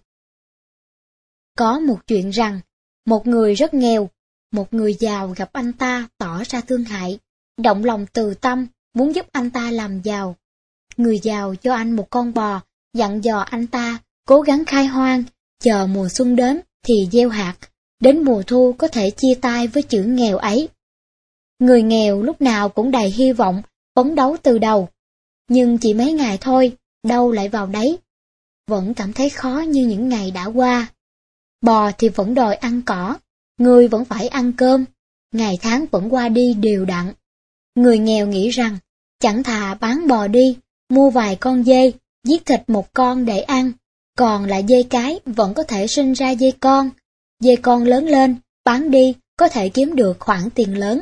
Có một chuyện rằng, một người rất nghèo, một người giàu gặp anh ta tỏ ra thương hại, động lòng từ tâm, muốn giúp anh ta làm giàu. Người giàu cho anh một con bò, dặn dò anh ta cố gắng khai hoang, chờ mùa xuân đến thì gieo hạt, đến mùa thu có thể chia tay với chữ nghèo ấy. Người nghèo lúc nào cũng đầy hy vọng, phấn đấu từ đầu. Nhưng chỉ mấy ngày thôi, đâu lại vào đấy. Vẫn cảm thấy khó như những ngày đã qua. Bò thì vẫn đòi ăn cỏ, người vẫn phải ăn cơm, ngày tháng vẫn qua đi đều đặn. Người nghèo nghĩ rằng, chẳng thà bán bò đi, mua vài con dê, giết thịt một con để ăn, còn lại dê cái vẫn có thể sinh ra dê con. Dê con lớn lên, bán đi, có thể kiếm được khoản tiền lớn.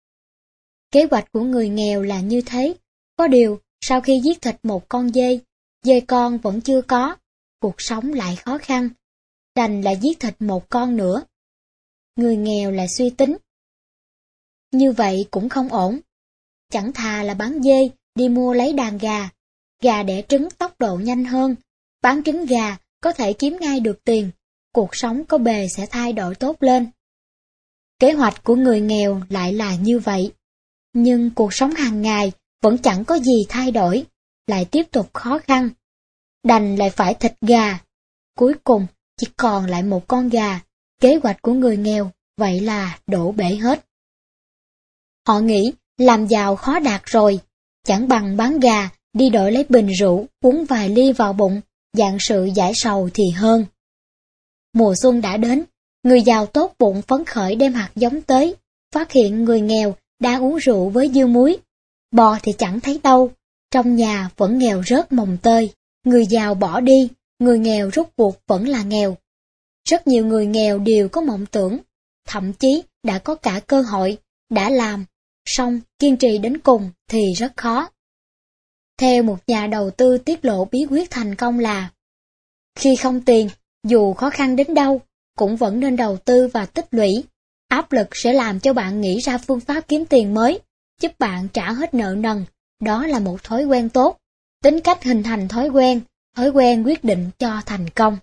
Kế hoạch của người nghèo là như thế, có điều, sau khi giết thịt một con dê, dê con vẫn chưa có, cuộc sống lại khó khăn, đành là giết thịt một con nữa. Người nghèo lại suy tính. Như vậy cũng không ổn. Chẳng thà là bán dê, đi mua lấy đàn gà. Gà đẻ trứng tốc độ nhanh hơn. Bán trứng gà có thể kiếm ngay được tiền. Cuộc sống có bề sẽ thay đổi tốt lên. Kế hoạch của người nghèo lại là như vậy. Nhưng cuộc sống hàng ngày vẫn chẳng có gì thay đổi, lại tiếp tục khó khăn. Đành lại phải thịt gà. Cuối cùng chỉ còn lại một con gà. Kế hoạch của người nghèo vậy là đổ bể hết. Họ nghĩ làm giàu khó đạt rồi, chẳng bằng bán gà, đi đổi lấy bình rượu, uống vài ly vào bụng, dạng sự giải sầu thì hơn. Mùa xuân đã đến, người giàu tốt bụng phấn khởi đem hạt giống tới, phát hiện người nghèo đang uống rượu với dưa muối. Bò thì chẳng thấy đâu, trong nhà vẫn nghèo rớt mồng tơi. Người giàu bỏ đi, người nghèo rút cuộc vẫn là nghèo. Rất nhiều người nghèo đều có mộng tưởng, thậm chí đã có cả cơ hội, đã làm, song kiên trì đến cùng thì rất khó. Theo một nhà đầu tư tiết lộ bí quyết thành công là, khi không tiền, dù khó khăn đến đâu, cũng vẫn nên đầu tư và tích lũy. Áp lực sẽ làm cho bạn nghĩ ra phương pháp kiếm tiền mới, giúp bạn trả hết nợ nần. Đó là một thói quen tốt. Tính cách hình thành thói quen, thói quen quyết định cho thành công.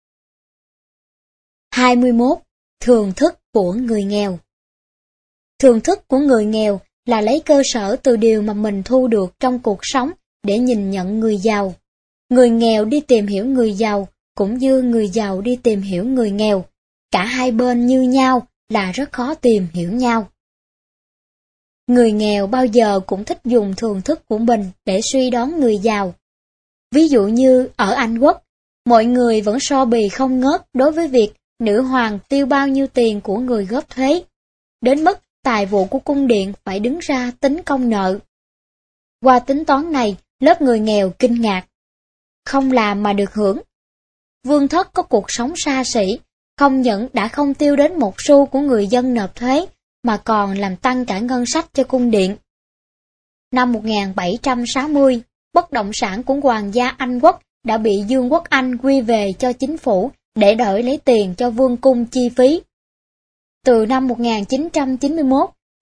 hai mươi mốt. Thường thức của người nghèo. Thường thức của người nghèo là lấy cơ sở từ điều mà mình thu được trong cuộc sống để nhìn nhận người giàu. Người nghèo đi tìm hiểu người giàu, cũng như người giàu đi tìm hiểu người nghèo. Cả hai bên như nhau là rất khó tìm hiểu nhau. Người nghèo bao giờ cũng thích dùng thường thức của mình để suy đoán người giàu. Ví dụ như ở Anh Quốc, mọi người vẫn so bì không ngớt đối với việc nữ hoàng tiêu bao nhiêu tiền của người góp thuế, đến mức tài vụ của cung điện phải đứng ra tính công nợ. Qua tính toán này, lớp người nghèo kinh ngạc. Không làm mà được hưởng. Vương thất có cuộc sống xa xỉ, không những đã không tiêu đến một xu của người dân nộp thuế, mà còn làm tăng cả ngân sách cho cung điện. Năm một nghìn bảy trăm sáu mươi, bất động sản của hoàng gia Anh Quốc đã bị Dương quốc Anh quy về cho chính phủ để đổi lấy tiền cho vương cung chi phí. Từ năm một nghìn chín trăm chín mươi mốt,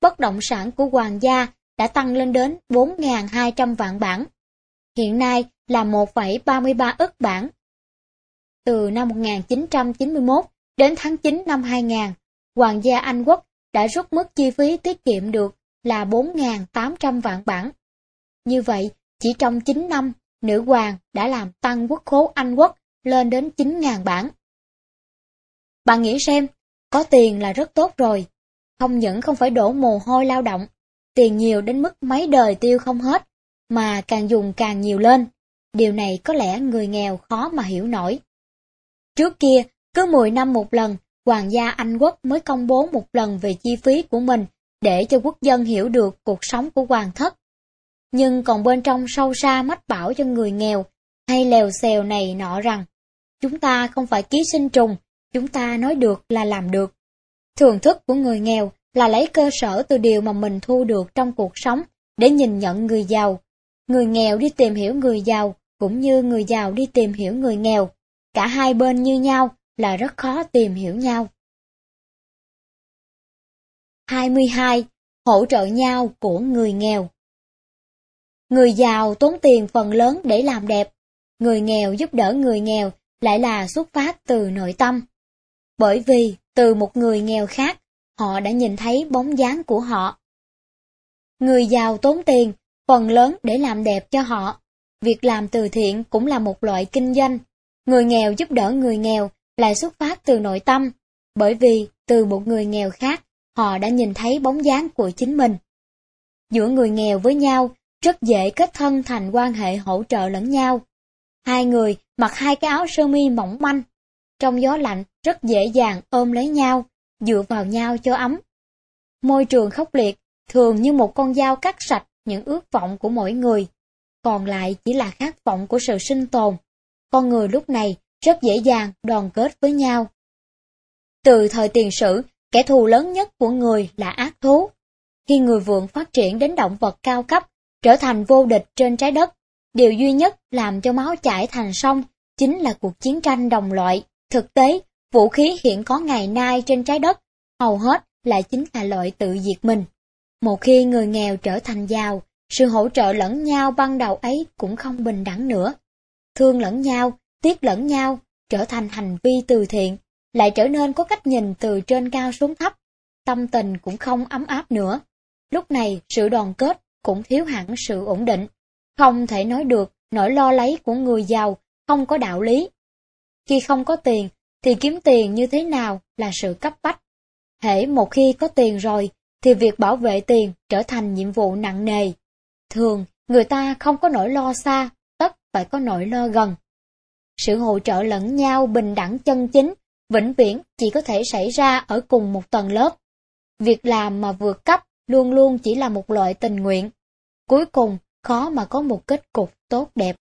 bất động sản của hoàng gia đã tăng lên đến bốn nghìn hai trăm vạn bảng. Hiện nay là một phẩy ba mươi ba ức bảng. Từ năm một nghìn chín trăm chín mươi mốt đến tháng chín năm hai nghìn, hoàng gia Anh Quốc đã rút mức chi phí tiết kiệm được là bốn nghìn tám trăm vạn bảng. Như vậy, chỉ trong chín năm, nữ hoàng đã làm tăng quốc khố Anh Quốc lên đến chín nghìn bảng. Bạn nghĩ xem, có tiền là rất tốt rồi. Không những không phải đổ mồ hôi lao động, tiền nhiều đến mức mấy đời tiêu không hết, mà càng dùng càng nhiều lên. Điều này có lẽ người nghèo khó mà hiểu nổi. Trước kia, cứ mười năm một lần, hoàng gia Anh Quốc mới công bố một lần về chi phí của mình để cho quốc dân hiểu được cuộc sống của hoàng thất. Nhưng còn bên trong sâu xa mách bảo cho người nghèo hay lèo xèo này nọ rằng chúng ta không phải ký sinh trùng, chúng ta nói được là làm được. Thường thức của người nghèo là lấy cơ sở từ điều mà mình thu được trong cuộc sống để nhìn nhận người giàu. Người nghèo đi tìm hiểu người giàu cũng như người giàu đi tìm hiểu người nghèo. Cả hai bên như nhau là rất khó tìm hiểu nhau. hai mươi hai. Hỗ trợ nhau của người nghèo. Người giàu tốn tiền phần lớn để làm đẹp, người nghèo giúp đỡ người nghèo lại là xuất phát từ nội tâm. Bởi vì từ một người nghèo khác, họ đã nhìn thấy bóng dáng của họ. Người giàu tốn tiền phần lớn để làm đẹp cho họ. Việc làm từ thiện cũng là một loại kinh doanh. Người nghèo giúp đỡ người nghèo lại xuất phát từ nội tâm, bởi vì từ một người nghèo khác, họ đã nhìn thấy bóng dáng của chính mình. Giữa người nghèo với nhau, rất dễ kết thân thành quan hệ hỗ trợ lẫn nhau. Hai người mặc hai cái áo sơ mi mỏng manh, trong gió lạnh rất dễ dàng ôm lấy nhau, dựa vào nhau cho ấm. Môi trường khốc liệt thường như một con dao cắt sạch những ước vọng của mỗi người, còn lại chỉ là khát vọng của sự sinh tồn. Con người lúc này rất dễ dàng đoàn kết với nhau. Từ thời tiền sử, kẻ thù lớn nhất của người là ác thú. Khi người vượn phát triển đến động vật cao cấp, trở thành vô địch trên trái đất, điều duy nhất làm cho máu chảy thành sông chính là cuộc chiến tranh đồng loại. Thực tế, vũ khí hiện có ngày nay trên trái đất, hầu hết lại chính là loại tự diệt mình. Một khi người nghèo trở thành giàu, sự hỗ trợ lẫn nhau ban đầu ấy cũng không bình đẳng nữa. Thương lẫn nhau, tiếc lẫn nhau, trở thành hành vi từ thiện, lại trở nên có cách nhìn từ trên cao xuống thấp, tâm tình cũng không ấm áp nữa. Lúc này sự đoàn kết cũng thiếu hẳn sự ổn định, không thể nói được nỗi lo lấy của người giàu không có đạo lý. Khi không có tiền thì kiếm tiền như thế nào là sự cấp bách. Hễ một khi có tiền rồi thì việc bảo vệ tiền trở thành nhiệm vụ nặng nề. Thường người ta không có nỗi lo xa, tất phải có nỗi lo gần. Sự hỗ trợ lẫn nhau bình đẳng chân chính, vĩnh viễn chỉ có thể xảy ra ở cùng một tầng lớp. Việc làm mà vượt cấp luôn luôn chỉ là một loại tình nguyện. Cuối cùng khó mà có một kết cục tốt đẹp.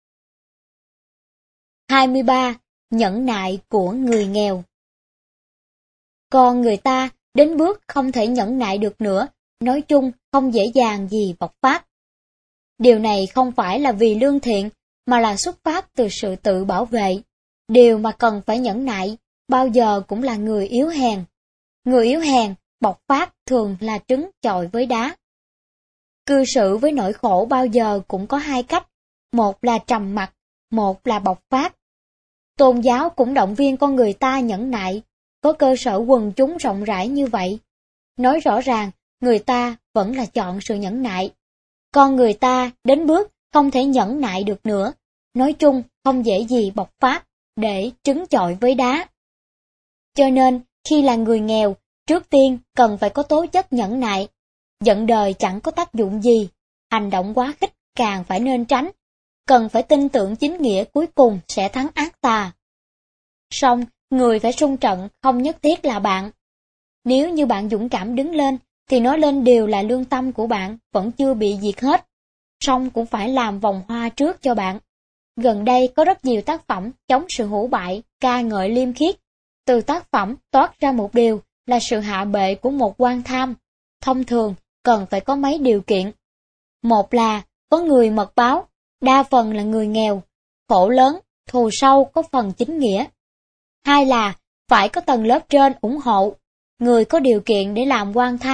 hai mươi ba. Nhẫn nại của người nghèo. Còn người ta đến bước không thể nhẫn nại được nữa, nói chung không dễ dàng gì bộc phát. Điều này không phải là vì lương thiện, mà là xuất phát từ sự tự bảo vệ. Điều mà cần phải nhẫn nại, bao giờ cũng là người yếu hèn. Người yếu hèn, bộc phát thường là trứng chọi với đá. Cư xử với nỗi khổ bao giờ cũng có hai cách, một là trầm mặc, một là bộc phát. Tôn giáo cũng động viên con người ta nhẫn nại, có cơ sở quần chúng rộng rãi như vậy. Nói rõ ràng, người ta vẫn là chọn sự nhẫn nại. Con người ta đến bước không thể nhẫn nại được nữa, nói chung không dễ gì bộc phát, để trứng chọi với đá. Cho nên, khi là người nghèo, trước tiên cần phải có tố chất nhẫn nại. Giận đời chẳng có tác dụng gì, hành động quá khích càng phải nên tránh. Cần phải tin tưởng chính nghĩa cuối cùng sẽ thắng ác tà. Song, người phải xung trận không nhất thiết là bạn. Nếu như bạn dũng cảm đứng lên, thì nói lên đều là lương tâm của bạn vẫn chưa bị diệt hết. Song cũng phải làm vòng hoa trước cho bạn. Gần đây có rất nhiều tác phẩm chống sự hủ bại, ca ngợi liêm khiết. Từ tác phẩm toát ra một điều là sự hạ bệ của một quan tham. Thông thường, cần phải có mấy điều kiện. Một là, có người mật báo, đa phần là người nghèo, khổ lớn, thù sâu có phần chính nghĩa. Hai là, phải có tầng lớp trên ủng hộ. Người có điều kiện để làm quan tham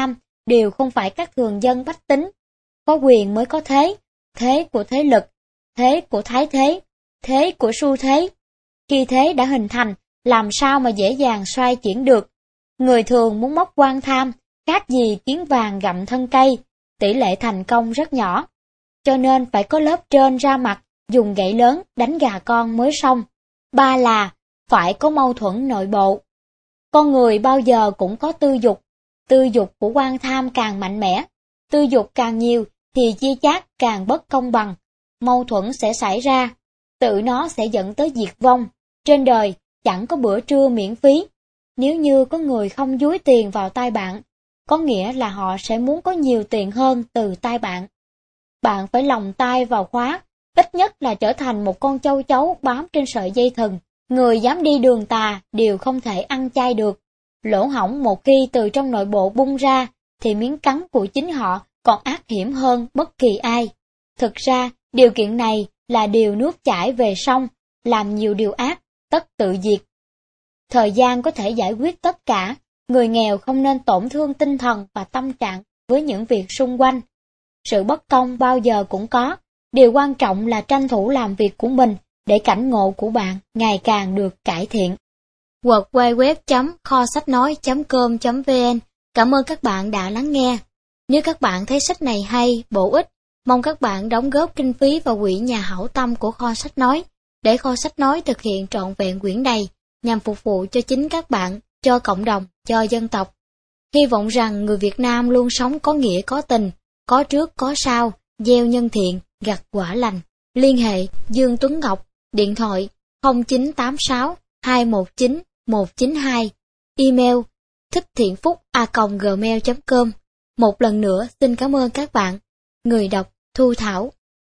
đều không phải các thường dân bách tính. Có quyền mới có thế, thế của thế lực, thế của thái thế, thế của xu thế. Khi thế đã hình thành, làm sao mà dễ dàng xoay chuyển được. Người thường muốn móc quan tham, khác gì kiến vàng gặm thân cây, tỷ lệ thành công rất nhỏ. Cho nên phải có lớp trên ra mặt, dùng gậy lớn đánh gà con mới xong. Ba là, phải có mâu thuẫn nội bộ. Con người bao giờ cũng có tư dục, tư dục của quan tham càng mạnh mẽ, tư dục càng nhiều thì chia chác càng bất công bằng, mâu thuẫn sẽ xảy ra, tự nó sẽ dẫn tới diệt vong. Trên đời chẳng có bữa trưa miễn phí, nếu như có người không dúi tiền vào tay bạn, có nghĩa là họ sẽ muốn có nhiều tiền hơn từ tay bạn. Bạn phải lòng tay vào khóa, ít nhất là trở thành một con châu chấu bám trên sợi dây thừng. Người dám đi đường tà đều không thể ăn chay được. Lỗ hổng một khi từ trong nội bộ bung ra, thì miếng cắn của chính họ còn ác hiểm hơn bất kỳ ai. Thực ra, điều kiện này là điều nước chảy về sông, làm nhiều điều ác, tất tự diệt. Thời gian có thể giải quyết tất cả, người nghèo không nên tổn thương tinh thần và tâm trạng với những việc xung quanh. Sự bất công bao giờ cũng có, điều quan trọng là tranh thủ làm việc của mình để cảnh ngộ của bạn ngày càng được cải thiện. w w w chấm kho sách nói chấm com chấm v n. Cảm ơn các bạn đã lắng nghe. Nếu các bạn thấy sách này hay, bổ ích, mong các bạn đóng góp kinh phí vào quỹ nhà hảo tâm của Kho Sách Nói, để Kho Sách Nói thực hiện trọn vẹn quyển này, nhằm phục vụ cho chính các bạn, cho cộng đồng, cho dân tộc. Hy vọng rằng người Việt Nam luôn sống có nghĩa có tình, có trước có sau, gieo nhân thiện, gặt quả lành. Liên hệ Dương Tuấn Ngọc, điện thoại không chín tám sáu hai một chín một chín hai, email thích thiện phúc a còng gmail chấm com. Một lần nữa xin cảm ơn các bạn. Người đọc Thu Thảo.